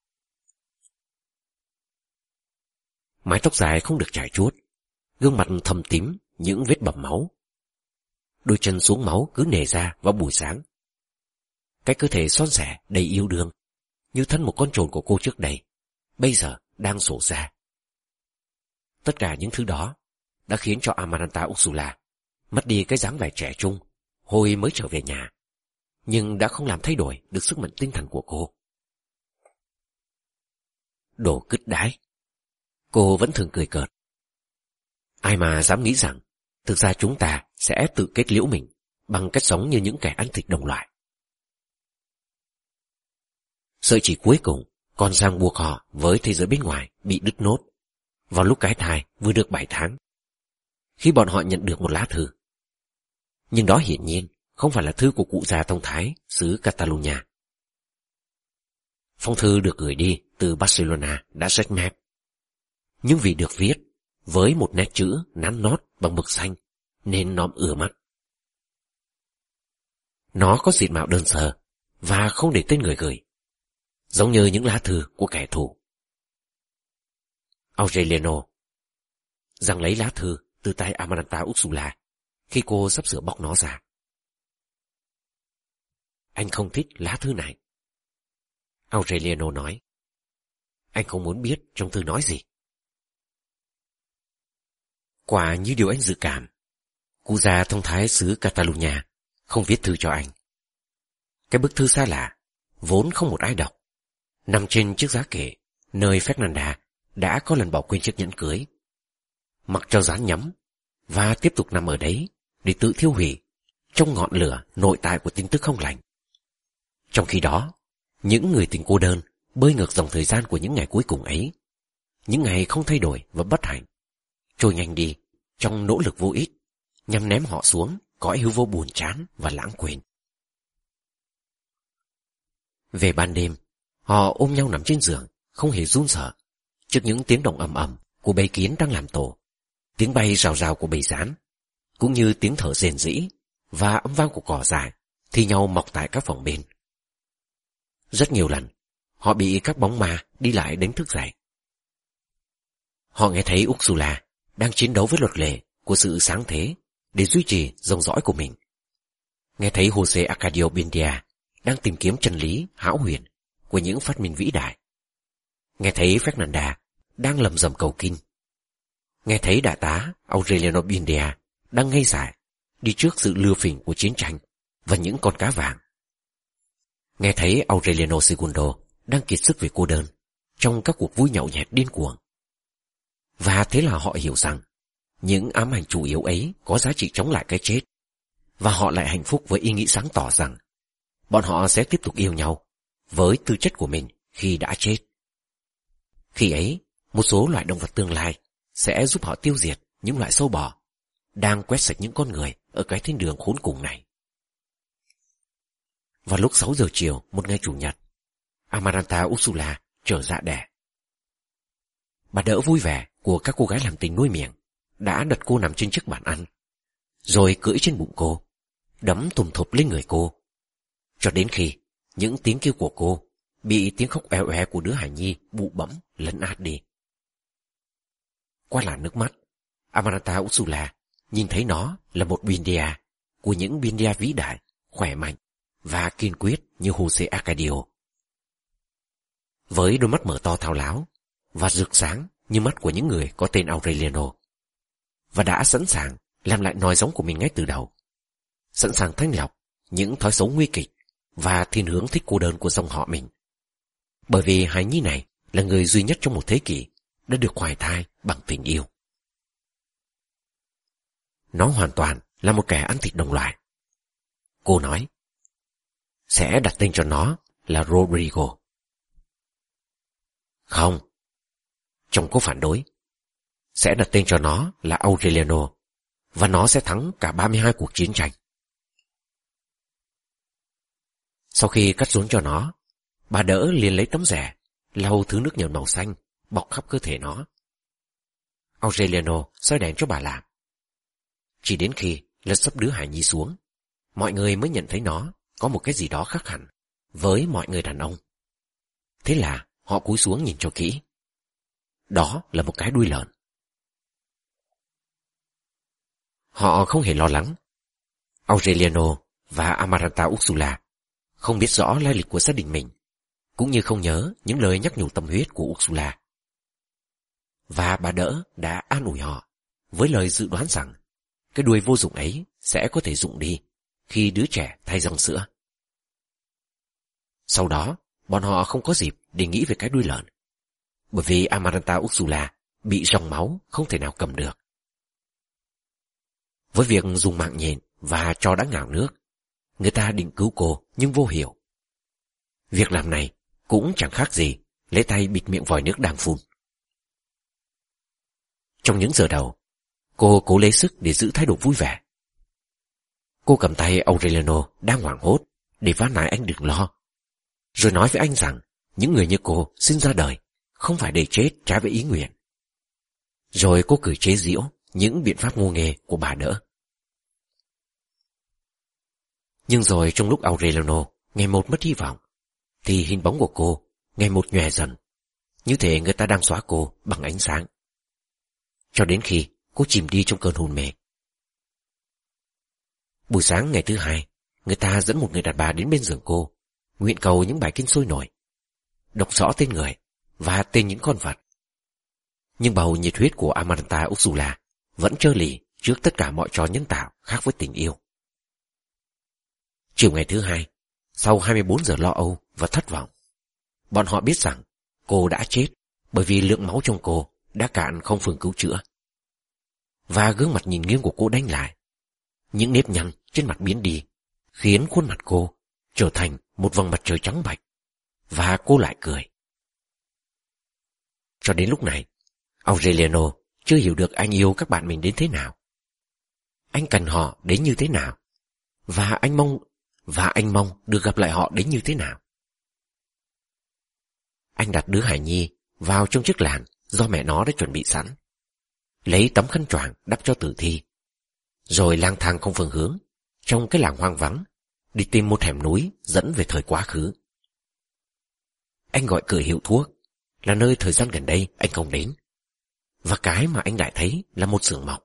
Mái tóc dài không được chải chuốt, gương mặt thâm tím những vết bầm máu, đôi chân xuống máu cứ nề ra vào buổi sáng. Cái cơ thể son sẻ đầy yêu đương như thân một con trồn của cô trước đây bây giờ đang sổ ra. Tất cả những thứ đó đã khiến cho Amaranta Ursula mất đi cái dáng vẻ trẻ trung hồi mới trở về nhà, nhưng đã không làm thay đổi được sức mạnh tinh thần của cô. Đồ cứt đái! Cô vẫn thường cười cợt. Ai mà dám nghĩ rằng thực ra chúng ta sẽ tự kết liễu mình bằng cách sống như những kẻ ăn thịt đồng loại. Sợi chỉ cuối cùng còn ràng buộc họ với thế giới bên ngoài bị đứt nốt vào lúc cái thai vừa được 7 tháng, khi bọn họ nhận được một lá thư. Nhưng đó hiển nhiên không phải là thư của cụ già thông thái xứ Catalunya. Phong thư được gửi đi từ Barcelona đã rách mép, nhưng vì được viết với một nét chữ nắn nót bằng mực xanh nên nó ưa mắt. Nó có diện mạo đơn sơ và không để tên người gửi, giống như những lá thư của kẻ thù. Aureliano giằng lấy lá thư từ tay Amaranta Ursula khi cô sắp sửa bóc nó ra. Anh không thích lá thư này, Aureliano nói. Anh không muốn biết trong thư nói gì. Quả như điều anh dự cảm, cụ già thông thái xứ Catalunya không viết thư cho anh. Cái bức thư xa lạ, vốn không một ai đọc, nằm trên chiếc giá kệ nơi Fernanda đã có lần bỏ quên chiếc nhẫn cưới, mặc cho dán nhắm, và tiếp tục nằm ở đấy để tự thiêu hủy trong ngọn lửa nội tại của tin tức không lành. Trong khi đó, những người tình cô đơn bơi ngược dòng thời gian của những ngày cuối cùng ấy, những ngày không thay đổi và bất hạnh, trôi nhanh đi trong nỗ lực vô ích nhằm ném họ xuống cõi hư vô buồn chán và lãng quên. Về ban đêm, họ ôm nhau nằm trên giường, không hề run sợ trước những tiếng động ầm ầm của bầy kiến đang làm tổ, tiếng bay rào rào của bầy rán, cũng như tiếng thở rền rĩ và âm vang của cỏ dại thi nhau mọc tại các phòng bên. Rất nhiều lần, họ bị các bóng ma đi lại đánh thức dậy. Họ nghe thấy Ursula đang chiến đấu với luật lệ của sự sáng thế để duy trì dòng dõi của mình. Nghe thấy Jose Arcadio Buendia đang tìm kiếm chân lý hão huyền của những phát minh vĩ đại. Nghe thấy Fernanda đang lầm rầm cầu kinh. Nghe thấy đại tá Aureliano Buendia đang ngây dại đi trước sự lừa phỉnh của chiến tranh và những con cá vàng. Nghe thấy Aureliano Segundo đang kiệt sức vì cô đơn trong các cuộc vui nhậu nhẹt điên cuồng. Và thế là họ hiểu rằng những ám ảnh chủ yếu ấy có giá trị chống lại cái chết, và họ lại hạnh phúc với ý nghĩ sáng tỏ rằng bọn họ sẽ tiếp tục yêu nhau với tư chất của mình khi đã chết. Khi ấy, một số loại động vật tương lai sẽ giúp họ tiêu diệt những loại sâu bọ đang quét sạch những con người ở cái thiên đường khốn cùng này. Vào lúc 6 giờ chiều một ngày Chủ nhật, Amaranta Ursula trở dạ đẻ. Bà đỡ vui vẻ của các cô gái làm tình nuôi miệng đã đặt cô nằm trên chiếc bàn ăn, rồi cưỡi trên bụng cô, đấm tùm thụp lên người cô, cho đến khi những tiếng kêu của cô bị tiếng khóc oe oe của đứa hài nhi bụ bẫm lấn át đi. Qua làn nước mắt, Amaranta Ursula nhìn thấy nó là một Buendia của những Buendia vĩ đại, khỏe mạnh và kiên quyết như Jose Arcadio. Với đôi mắt mở to thao láo và rực sáng như mắt của những người có tên Aureliano, và đã sẵn sàng làm lại nòi giống của mình ngay từ đầu, sẵn sàng thanh lọc những thói xấu nguy kịch và thiên hướng thích cô đơn của dòng họ mình. Bởi vì hài nhi này là người duy nhất trong một thế kỷ đã được hoài thai bằng tình yêu. Nó hoàn toàn là một kẻ ăn thịt đồng loại. Cô nói, sẽ đặt tên cho nó là Rodrigo. Không. Chồng cô phản đối. Sẽ đặt tên cho nó là Aureliano, và nó sẽ thắng cả 32 cuộc chiến tranh. Sau khi cắt rốn cho nó, bà đỡ liền lấy tấm rẻ lau thứ nước nhờn màu xanh bọc khắp cơ thể nó. Aureliano soi đèn cho bà làm. Chỉ đến khi lật sấp đứa hài nhi xuống, mọi người mới nhận thấy nó có một cái gì đó khác hẳn với mọi người đàn ông. Thế là họ cúi xuống nhìn cho kỹ. Đó là một cái đuôi lợn. Họ không hề lo lắng. Aureliano và Amaranta Ursula không biết rõ lai lịch của gia đình mình, cũng như không nhớ những lời nhắc nhủ tâm huyết của Ursula. Và bà đỡ đã an ủi họ với lời dự đoán rằng cái đuôi vô dụng ấy sẽ có thể rụng đi khi đứa trẻ thay răng sữa. Sau đó, bọn họ không có dịp để nghĩ về cái đuôi lợn, bởi vì Amaranta Ursula bị ròng máu không thể nào cầm được. Với việc dùng mạng nhện và cho đá ngào nước, người ta định cứu cô nhưng vô hiệu. Việc làm này cũng chẳng khác gì lấy tay bịt miệng vòi nước đang phun. Trong những giờ đầu, cô cố lấy sức để giữ thái độ vui vẻ. Cô cầm tay Aureliano đang hoảng hốt để van nài anh đừng lo, rồi nói với anh rằng những người như cô sinh ra đời không phải để chết trái với ý nguyện. Rồi cô cười chế giễu những biện pháp ngu nghề của bà đỡ. Nhưng rồi trong lúc Aureliano ngày một mất hy vọng, thì hình bóng của cô ngày một nhòe dần, như thể người ta đang xóa cô bằng ánh sáng, cho đến khi cô chìm đi trong cơn hôn mê. Buổi sáng ngày thứ hai, người ta dẫn một người đàn bà đến bên giường cô, nguyện cầu những bài kinh sôi nổi, đọc rõ tên người và tên những con vật. Nhưng bầu nhiệt huyết của Amaranta Ursula vẫn trơ lì trước tất cả mọi trò nhân tạo khác với tình yêu. Chiều ngày thứ hai, sau 24 giờ lo âu và thất vọng, bọn họ biết rằng cô đã chết bởi vì lượng máu trong cô đã cạn không phương cứu chữa. Và gương mặt nhìn nghiêng của cô đanh lại, những nếp nhăn trên mặt biến đi, khiến khuôn mặt cô trở thành một vầng mặt trời trắng bạch, và cô lại cười. Cho đến lúc này, Aureliano chưa hiểu được anh yêu các bạn mình đến thế nào. Anh cần họ đến như thế nào, và anh mong được gặp lại họ đến như thế nào. Anh đặt đứa hài nhi vào trong chiếc làn do mẹ nó đã chuẩn bị sẵn. lấy tấm khăn choàng đắp cho tử thi, rồi lang thang không phương hướng trong cái làng hoang vắng, đi tìm một hẻm núi dẫn về thời quá khứ. Anh gọi cửa hiệu thuốc, là nơi thời gian gần đây anh không đến, và cái mà anh lại thấy là một xưởng mộc.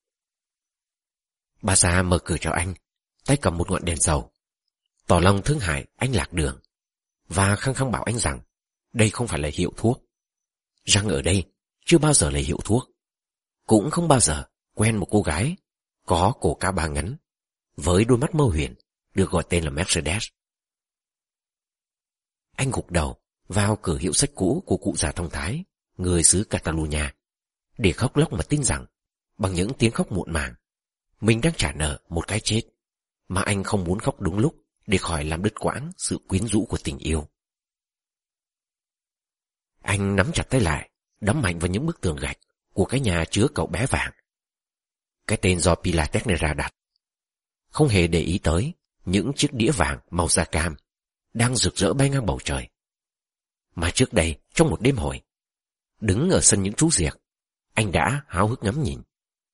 Bà già mở cửa cho anh, tay cầm một ngọn đèn dầu, tỏ lòng thương hại anh lạc đường, và khăng khăng bảo anh rằng đây không phải là hiệu thuốc, rằng ở đây chưa bao giờ là hiệu thuốc, cũng không bao giờ quen một cô gái có cổ cao ba ngắn với đôi mắt mơ huyền được gọi tên là Mercedes. Anh gục đầu vào cửa hiệu sách cũ của cụ già thông thái, người xứ Catalunya, để khóc lóc mà tin rằng bằng những tiếng khóc muộn màng mình đang trả nợ một cái chết mà anh không muốn khóc đúng lúc để khỏi làm đứt quãng sự quyến rũ của tình yêu. Anh nắm chặt tay lại, đấm mạnh vào những bức tường gạch của cái nhà chứa cậu bé vàng, cái tên do Pilar Teixeira đặt, không hề để ý tới những chiếc đĩa vàng màu da cam đang rực rỡ bay ngang bầu trời. Mà trước đây, trong một đêm hội, đứng ở sân những chú diệc, anh đã háo hức ngắm nhìn.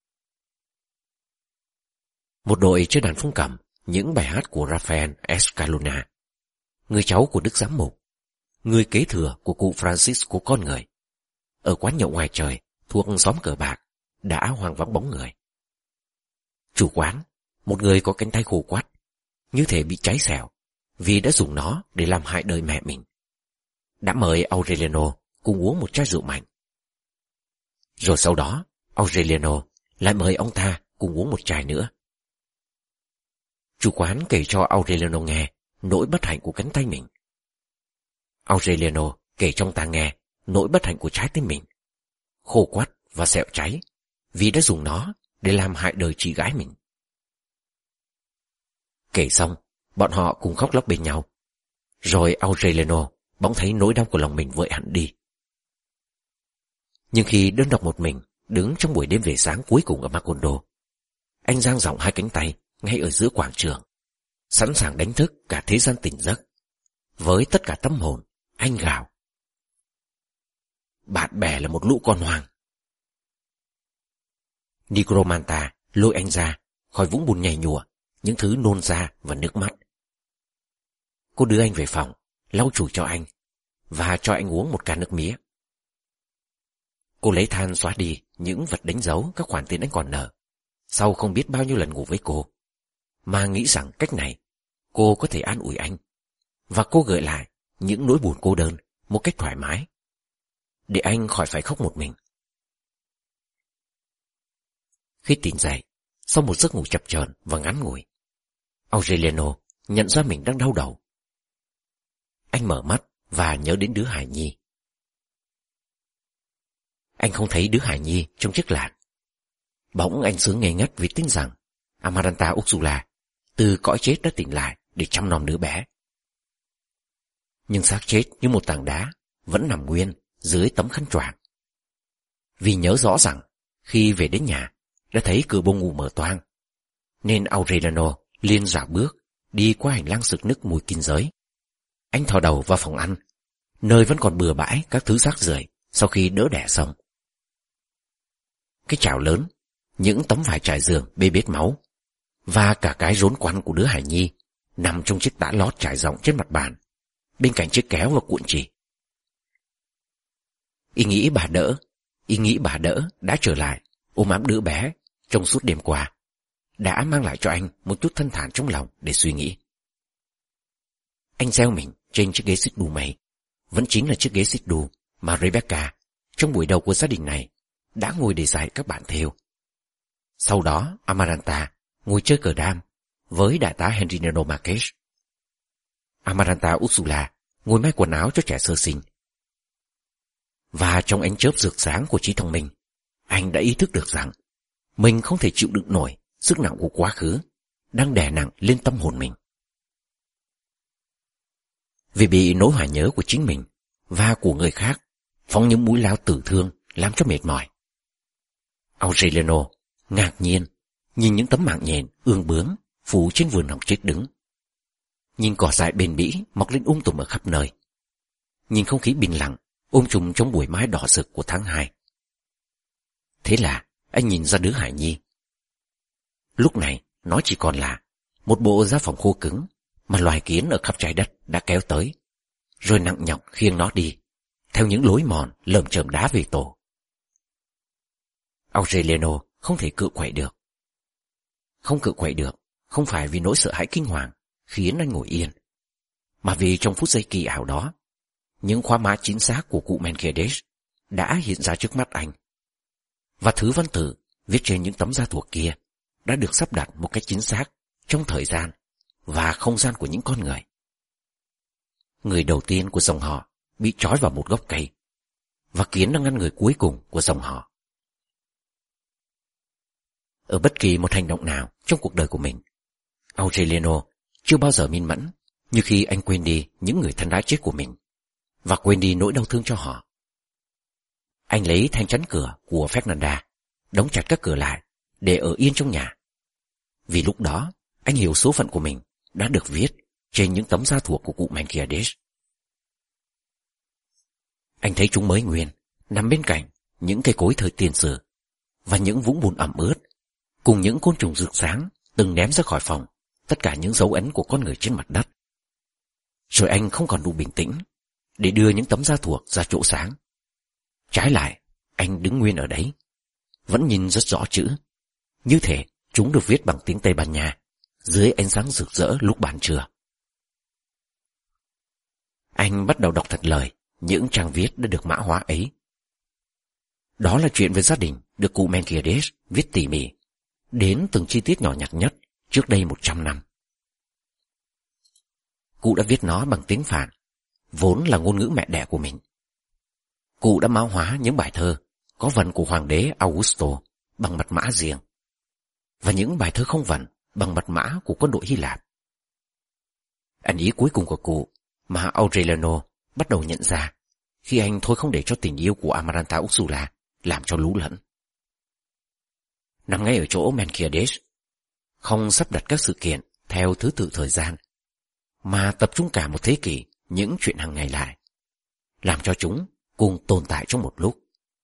Một đội chơi đàn phong cầm những bài hát của Rafael Escalona, người cháu của Đức Giám Mục, người kế thừa của cụ Francisco con người, ở quán nhậu ngoài trời thuộc xóm Cờ Bạc, đã hoang vắng bóng người. Chủ quán, một người có cánh tay khô quắt, như thể bị cháy xẻo vì đã dùng nó để làm hại đời mẹ mình, đã mời Aureliano cùng uống một chai rượu mạnh. Rồi sau đó, Aureliano lại mời ông ta cùng uống một chai nữa. Chủ quán kể cho Aureliano nghe nỗi bất hạnh của cánh tay mình. Aureliano kể cho ông ta nghe nỗi bất hạnh của trái tim mình, khô quắt và sẹo cháy vì đã dùng nó để làm hại đời chị gái mình. Kể xong, bọn họ cùng khóc lóc bên nhau. Rồi Aureliano bỗng thấy nỗi đau của lòng mình vơi hẳn đi. Nhưng khi đơn độc một mình đứng trong buổi đêm về sáng cuối cùng ở Macondo, anh dang rộng hai cánh tay ngay ở giữa quảng trường, sẵn sàng đánh thức cả thế gian tỉnh giấc. Với tất cả tâm hồn, anh gào: bạn bè là một lũ con hoang. Negromanta lôi anh ra khỏi vũng bùn nhầy nhùa, những thứ nôn ra và nước mắt. Cô đưa anh về phòng, lau chùi cho anh và cho anh uống một can nước mía. Cô lấy than xóa đi những vật đánh dấu các khoản tiền anh còn nợ sau không biết bao nhiêu lần ngủ với cô, mà nghĩ rằng cách này cô có thể an ủi anh, và cô gợi lại những nỗi buồn cô đơn một cách thoải mái, để anh khỏi phải khóc một mình. Khi tỉnh dậy sau một giấc ngủ chập chờn và ngắn ngủi, Aureliano nhận ra mình đang đau đầu. Anh mở mắt và nhớ đến đứa hài nhi. Anh không thấy đứa hài nhi trong chiếc làn. Bỗng anh sướng ngây ngất vì tin rằng Amaranta Ursula từ cõi chết đã tỉnh lại để chăm nom đứa bé. Nhưng xác chết như một tảng đá vẫn nằm nguyên dưới tấm khăn choàng. Vì nhớ rõ rằng khi về đến nhà đã thấy cửa buồng ngủ mở toang, nên Aureliano liền rảo bước đi qua hành lang sực nức mùi kinh giới. Anh thò đầu vào phòng ăn, nơi vẫn còn bừa bãi các thứ rác rưởi sau khi đỡ đẻ xong. Cái chảo lớn, những tấm vải trải giường bê bết máu, và cả cái rốn quăn của đứa hài nhi nằm trong chiếc tã lót trải rộng trên mặt bàn, bên cạnh chiếc kéo và cuộn chỉ. Ý nghĩ bà đỡ đã trở lại ôm ấm đứa bé trong suốt đêm qua, đã mang lại cho anh một chút thanh thản trong lòng để suy nghĩ. Anh gieo mình trên chiếc ghế xích đu mây, vẫn chính là chiếc ghế xích đu mà Rebecca trong buổi đầu của gia đình này đã ngồi để dạy các bạn thêu. Sau đó Amaranta ngồi chơi cờ đam với đại tá Henriano Marques. Amaranta Ursula ngồi may quần áo cho trẻ sơ sinh. Và trong ánh chớp rực sáng của trí thông minh, anh đã ý thức được rằng mình không thể chịu đựng nổi sức nặng của quá khứ đang đè nặng lên tâm hồn mình. Vì bị nỗi hoài nhớ của chính mình và của người khác phóng những mũi lao tử thương làm cho mệt mỏi, Aureliano ngạc nhiên nhìn những tấm mạng nhện ương bướng phủ trên vườn hồng chết đứng, nhìn cỏ dại bền bỉ mọc lên tùm ở khắp nơi, nhìn không khí bình lặng ôm trùm trong buổi mai đỏ rực của tháng 2. Thế là anh nhìn ra đứa hài nhi. Lúc này nó chỉ còn là một bộ da phòng khô cứng mà loài kiến ở khắp trái đất đã kéo tới, rồi nặng nhọc khiêng nó đi theo những lối mòn lởm chởm đá về tổ. Aureliano không thể cựa quậy được. Không cựa quậy được không phải vì nỗi sợ hãi kinh hoàng khiến anh ngồi yên, mà vì trong phút giây kỳ ảo đó, những khóa mã chính xác của cụ Melchizedek đã hiện ra trước mắt anh. Và thứ văn tự viết trên những tấm da thuộc kia đã được sắp đặt một cách chính xác trong thời gian và không gian của những con người. Người đầu tiên của dòng họ bị trói vào một gốc cây, và kiến đang ngăn người cuối cùng của dòng họ. Ở bất kỳ một hành động nào trong cuộc đời của mình, Aureliano chưa bao giờ minh mẫn như khi anh quên đi những người thân đã chết của mình và quên đi nỗi đau thương cho họ. Anh lấy thanh chắn cửa của Fernanda, đóng chặt các cửa lại để ở yên trong nhà. Vì lúc đó anh hiểu số phận của mình đã được viết trên những tấm da thuộc của cụ Melchizedek. Anh thấy chúng mới nguyên nằm bên cạnh những cây cối thời tiền sử và những vũng bùn ẩm ướt, cùng những côn trùng rực sáng từng ném ra khỏi phòng tất cả những dấu ấn của con người trên mặt đất. Rồi anh không còn đủ bình tĩnh để đưa những tấm da thuộc ra chỗ sáng. Trái lại, anh đứng nguyên ở đấy, vẫn nhìn rất rõ chữ, như thể chúng được viết bằng tiếng Tây Ban Nha dưới ánh sáng rực rỡ lúc ban trưa. Anh bắt đầu đọc thật lời những trang viết đã được mã hóa ấy. Đó là chuyện về gia đình được cụ Melchizedek viết tỉ mỉ đến từng chi tiết nhỏ nhặt nhất trước đây 100 năm. Cụ đã viết nó bằng tiếng Phạn, vốn là ngôn ngữ mẹ đẻ của mình. Cụ đã mã hóa những bài thơ có vần của hoàng đế Augusto bằng mật mã riêng, và những bài thơ không vần bằng mật mã của quân đội Hy Lạp. Ẩn ý cuối cùng của cụ mà Aureliano bắt đầu nhận ra khi anh thôi không để cho tình yêu của Amaranta Ursula làm cho lú lẫn. Nằm ngay ở chỗ Melchizedek, không sắp đặt các sự kiện theo thứ tự thời gian, mà tập trung cả một thế kỷ những chuyện hàng ngày lại, làm cho chúng cùng tồn tại trong một lúc.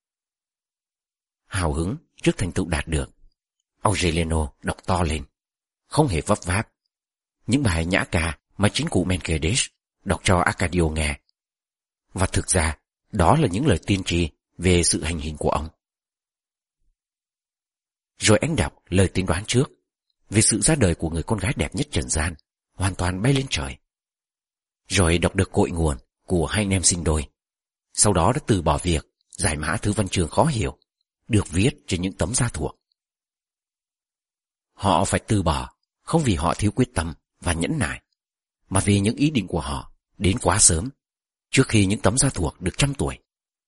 Hào hứng trước thành tựu đạt được, Aureliano đọc to lên, không hề vấp váp, những bài nhã ca mà chính cụ Melchizedek đọc cho Arcadio nghe. Và thực ra, đó là những lời tiên tri về sự hành hình của ông. Rồi anh đọc lời tiên đoán trước về sự ra đời của người con gái đẹp nhất trần gian, hoàn toàn bay lên trời. Rồi đọc được cội nguồn của hai anh em sinh đôi, sau đó đã từ bỏ việc giải mã thứ văn chương khó hiểu được viết trên những tấm da thuộc. Họ phải từ bỏ không vì họ thiếu quyết tâm và nhẫn nại, mà vì những ý định của họ đến quá sớm, trước khi những tấm da thuộc được 100 tuổi.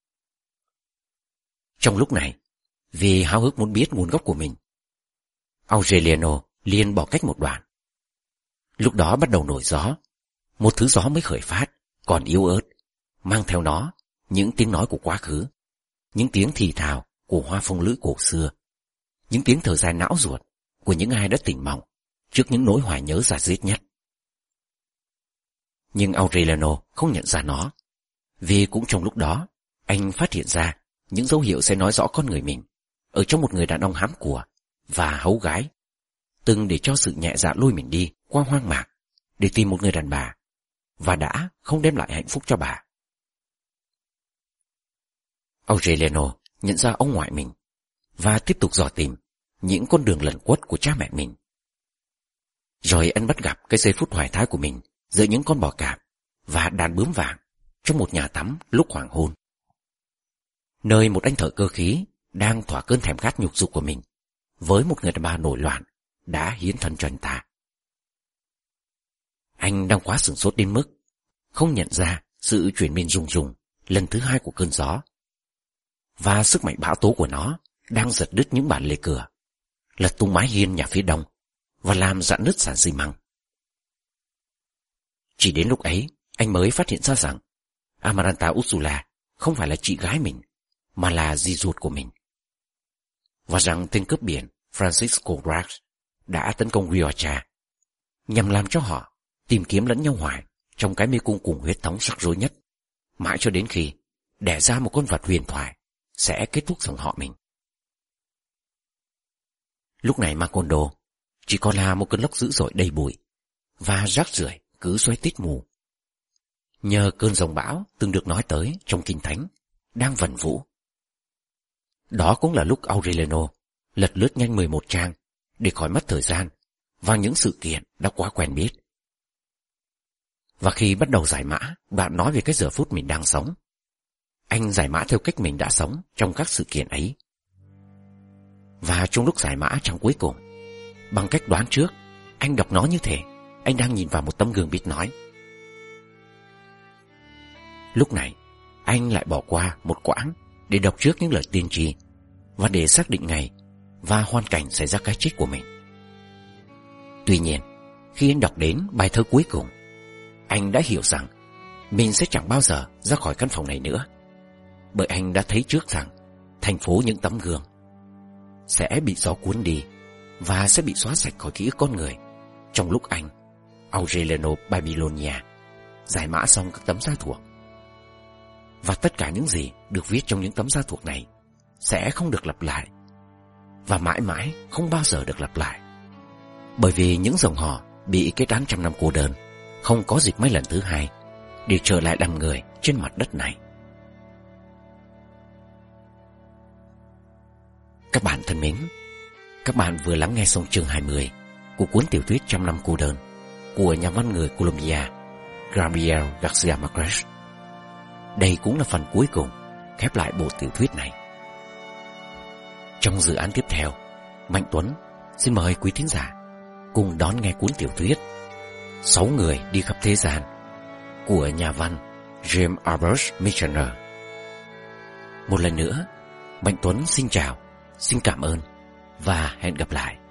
Trong lúc này, vì háo hức muốn biết nguồn gốc của mình, Aureliano liền bỏ cách một đoạn. Lúc đó bắt đầu nổi gió, một thứ gió mới khởi phát, còn yếu ớt, mang theo nó những tiếng nói của quá khứ, những tiếng thì thào của hoa phong lữ cổ xưa, những tiếng thở dài não ruột của những ai đã tỉnh mộng trước những nỗi hoài nhớ dạt dứt nhất. Nhưng Aureliano không nhận ra nó, vì cũng trong lúc đó anh phát hiện ra những dấu hiệu sẽ nói rõ con người mình ở trong một người đàn ông hám của và hấu gái, từng để cho sự nhẹ dạ lôi mình đi qua hoang mạc để tìm một người đàn bà, và đã không đem lại hạnh phúc cho bà. Aureliano nhận ra ông ngoại mình và tiếp tục dò tìm những con đường lẩn quất của cha mẹ mình. Rồi anh bắt gặp cái giây phút hoài thái của mình giữa những con bò cạp và đàn bướm vàng trong một nhà tắm lúc hoàng hôn, nơi một anh thợ cơ khí đang thỏa cơn thèm khát nhục dục của mình với một người đàn bà nổi loạn đã hiến thân cho anh ta. Anh đang quá sửng sốt đến mức không nhận ra sự chuyển biến rùng rùng lần thứ hai của cơn gió, và sức mạnh bão tố của nó đang giật đứt những bản lề cửa, lật tung mái hiên nhà phía đông và làm rạn nứt sàn xi măng. Chỉ đến lúc ấy anh mới phát hiện ra rằng Amaranta Ursula không phải là chị gái mình, mà là dì ruột của mình, và rằng tên cướp biển Francisco Drax đã tấn công Rioja nhằm làm cho họ tìm kiếm lẫn nhau hoài trong cái mê cung cùng huyết thống rắc rối nhất, mãi cho đến khi đẻ ra một con vật huyền thoại sẽ kết thúc dòng họ mình. Lúc này Macondo chỉ còn là một cơn lốc dữ dội đầy bụi, và rác rưởi cứ xoáy tít mù. Nhờ cơn giông bão từng được nói tới trong Kinh Thánh đang vần vũ. Đó cũng là lúc Aureliano lật lướt nhanh 11 trang để khỏi mất thời gian vào những sự kiện đã quá quen biết. Và khi bắt đầu giải mã, bạn nói về cái giờ phút mình đang sống. Anh giải mã theo cách mình đã sống trong các sự kiện ấy. Và trong lúc giải mã trang cuối cùng, bằng cách đoán trước, anh đọc nó như thể anh đang nhìn vào một tấm gương biết nói. Lúc này, anh lại bỏ qua một quãng để đọc trước những lời tiên tri và để xác định ngày và hoàn cảnh xảy ra cái chết của mình. Tuy nhiên, khi anh đọc đến bài thơ cuối cùng, anh đã hiểu rằng mình sẽ chẳng bao giờ ra khỏi căn phòng này nữa, bởi anh đã thấy trước rằng thành phố những tấm gương sẽ bị gió cuốn đi và sẽ bị xóa sạch khỏi ký ức con người trong lúc anh, Aureliano Babylonia, giải mã xong các tấm gia thuộc. Và tất cả những gì được viết trong những tấm gia thuộc này sẽ không được lặp lại, và mãi mãi không bao giờ được lặp lại, bởi vì những dòng họ bị kết án trăm năm cô đơn không có dịp mấy lần thứ hai để trở lại làm người trên mặt đất này. Các bạn thân mến, các bạn vừa lắng nghe xong chương 20 của cuốn tiểu thuyết Trăm năm cô đơn của nhà văn người Colombia Gabriel Garcia Marquez. Đây cũng là phần cuối cùng khép lại bộ tiểu thuyết này. Trong dự án tiếp theo, Mạnh Tuấn xin mời quý thính giả cùng đón nghe cuốn tiểu thuyết 6 người đi khắp thế gian của nhà văn James Albert Michener. Một lần nữa, Mạnh Tuấn xin chào, xin cảm ơn và hẹn gặp lại.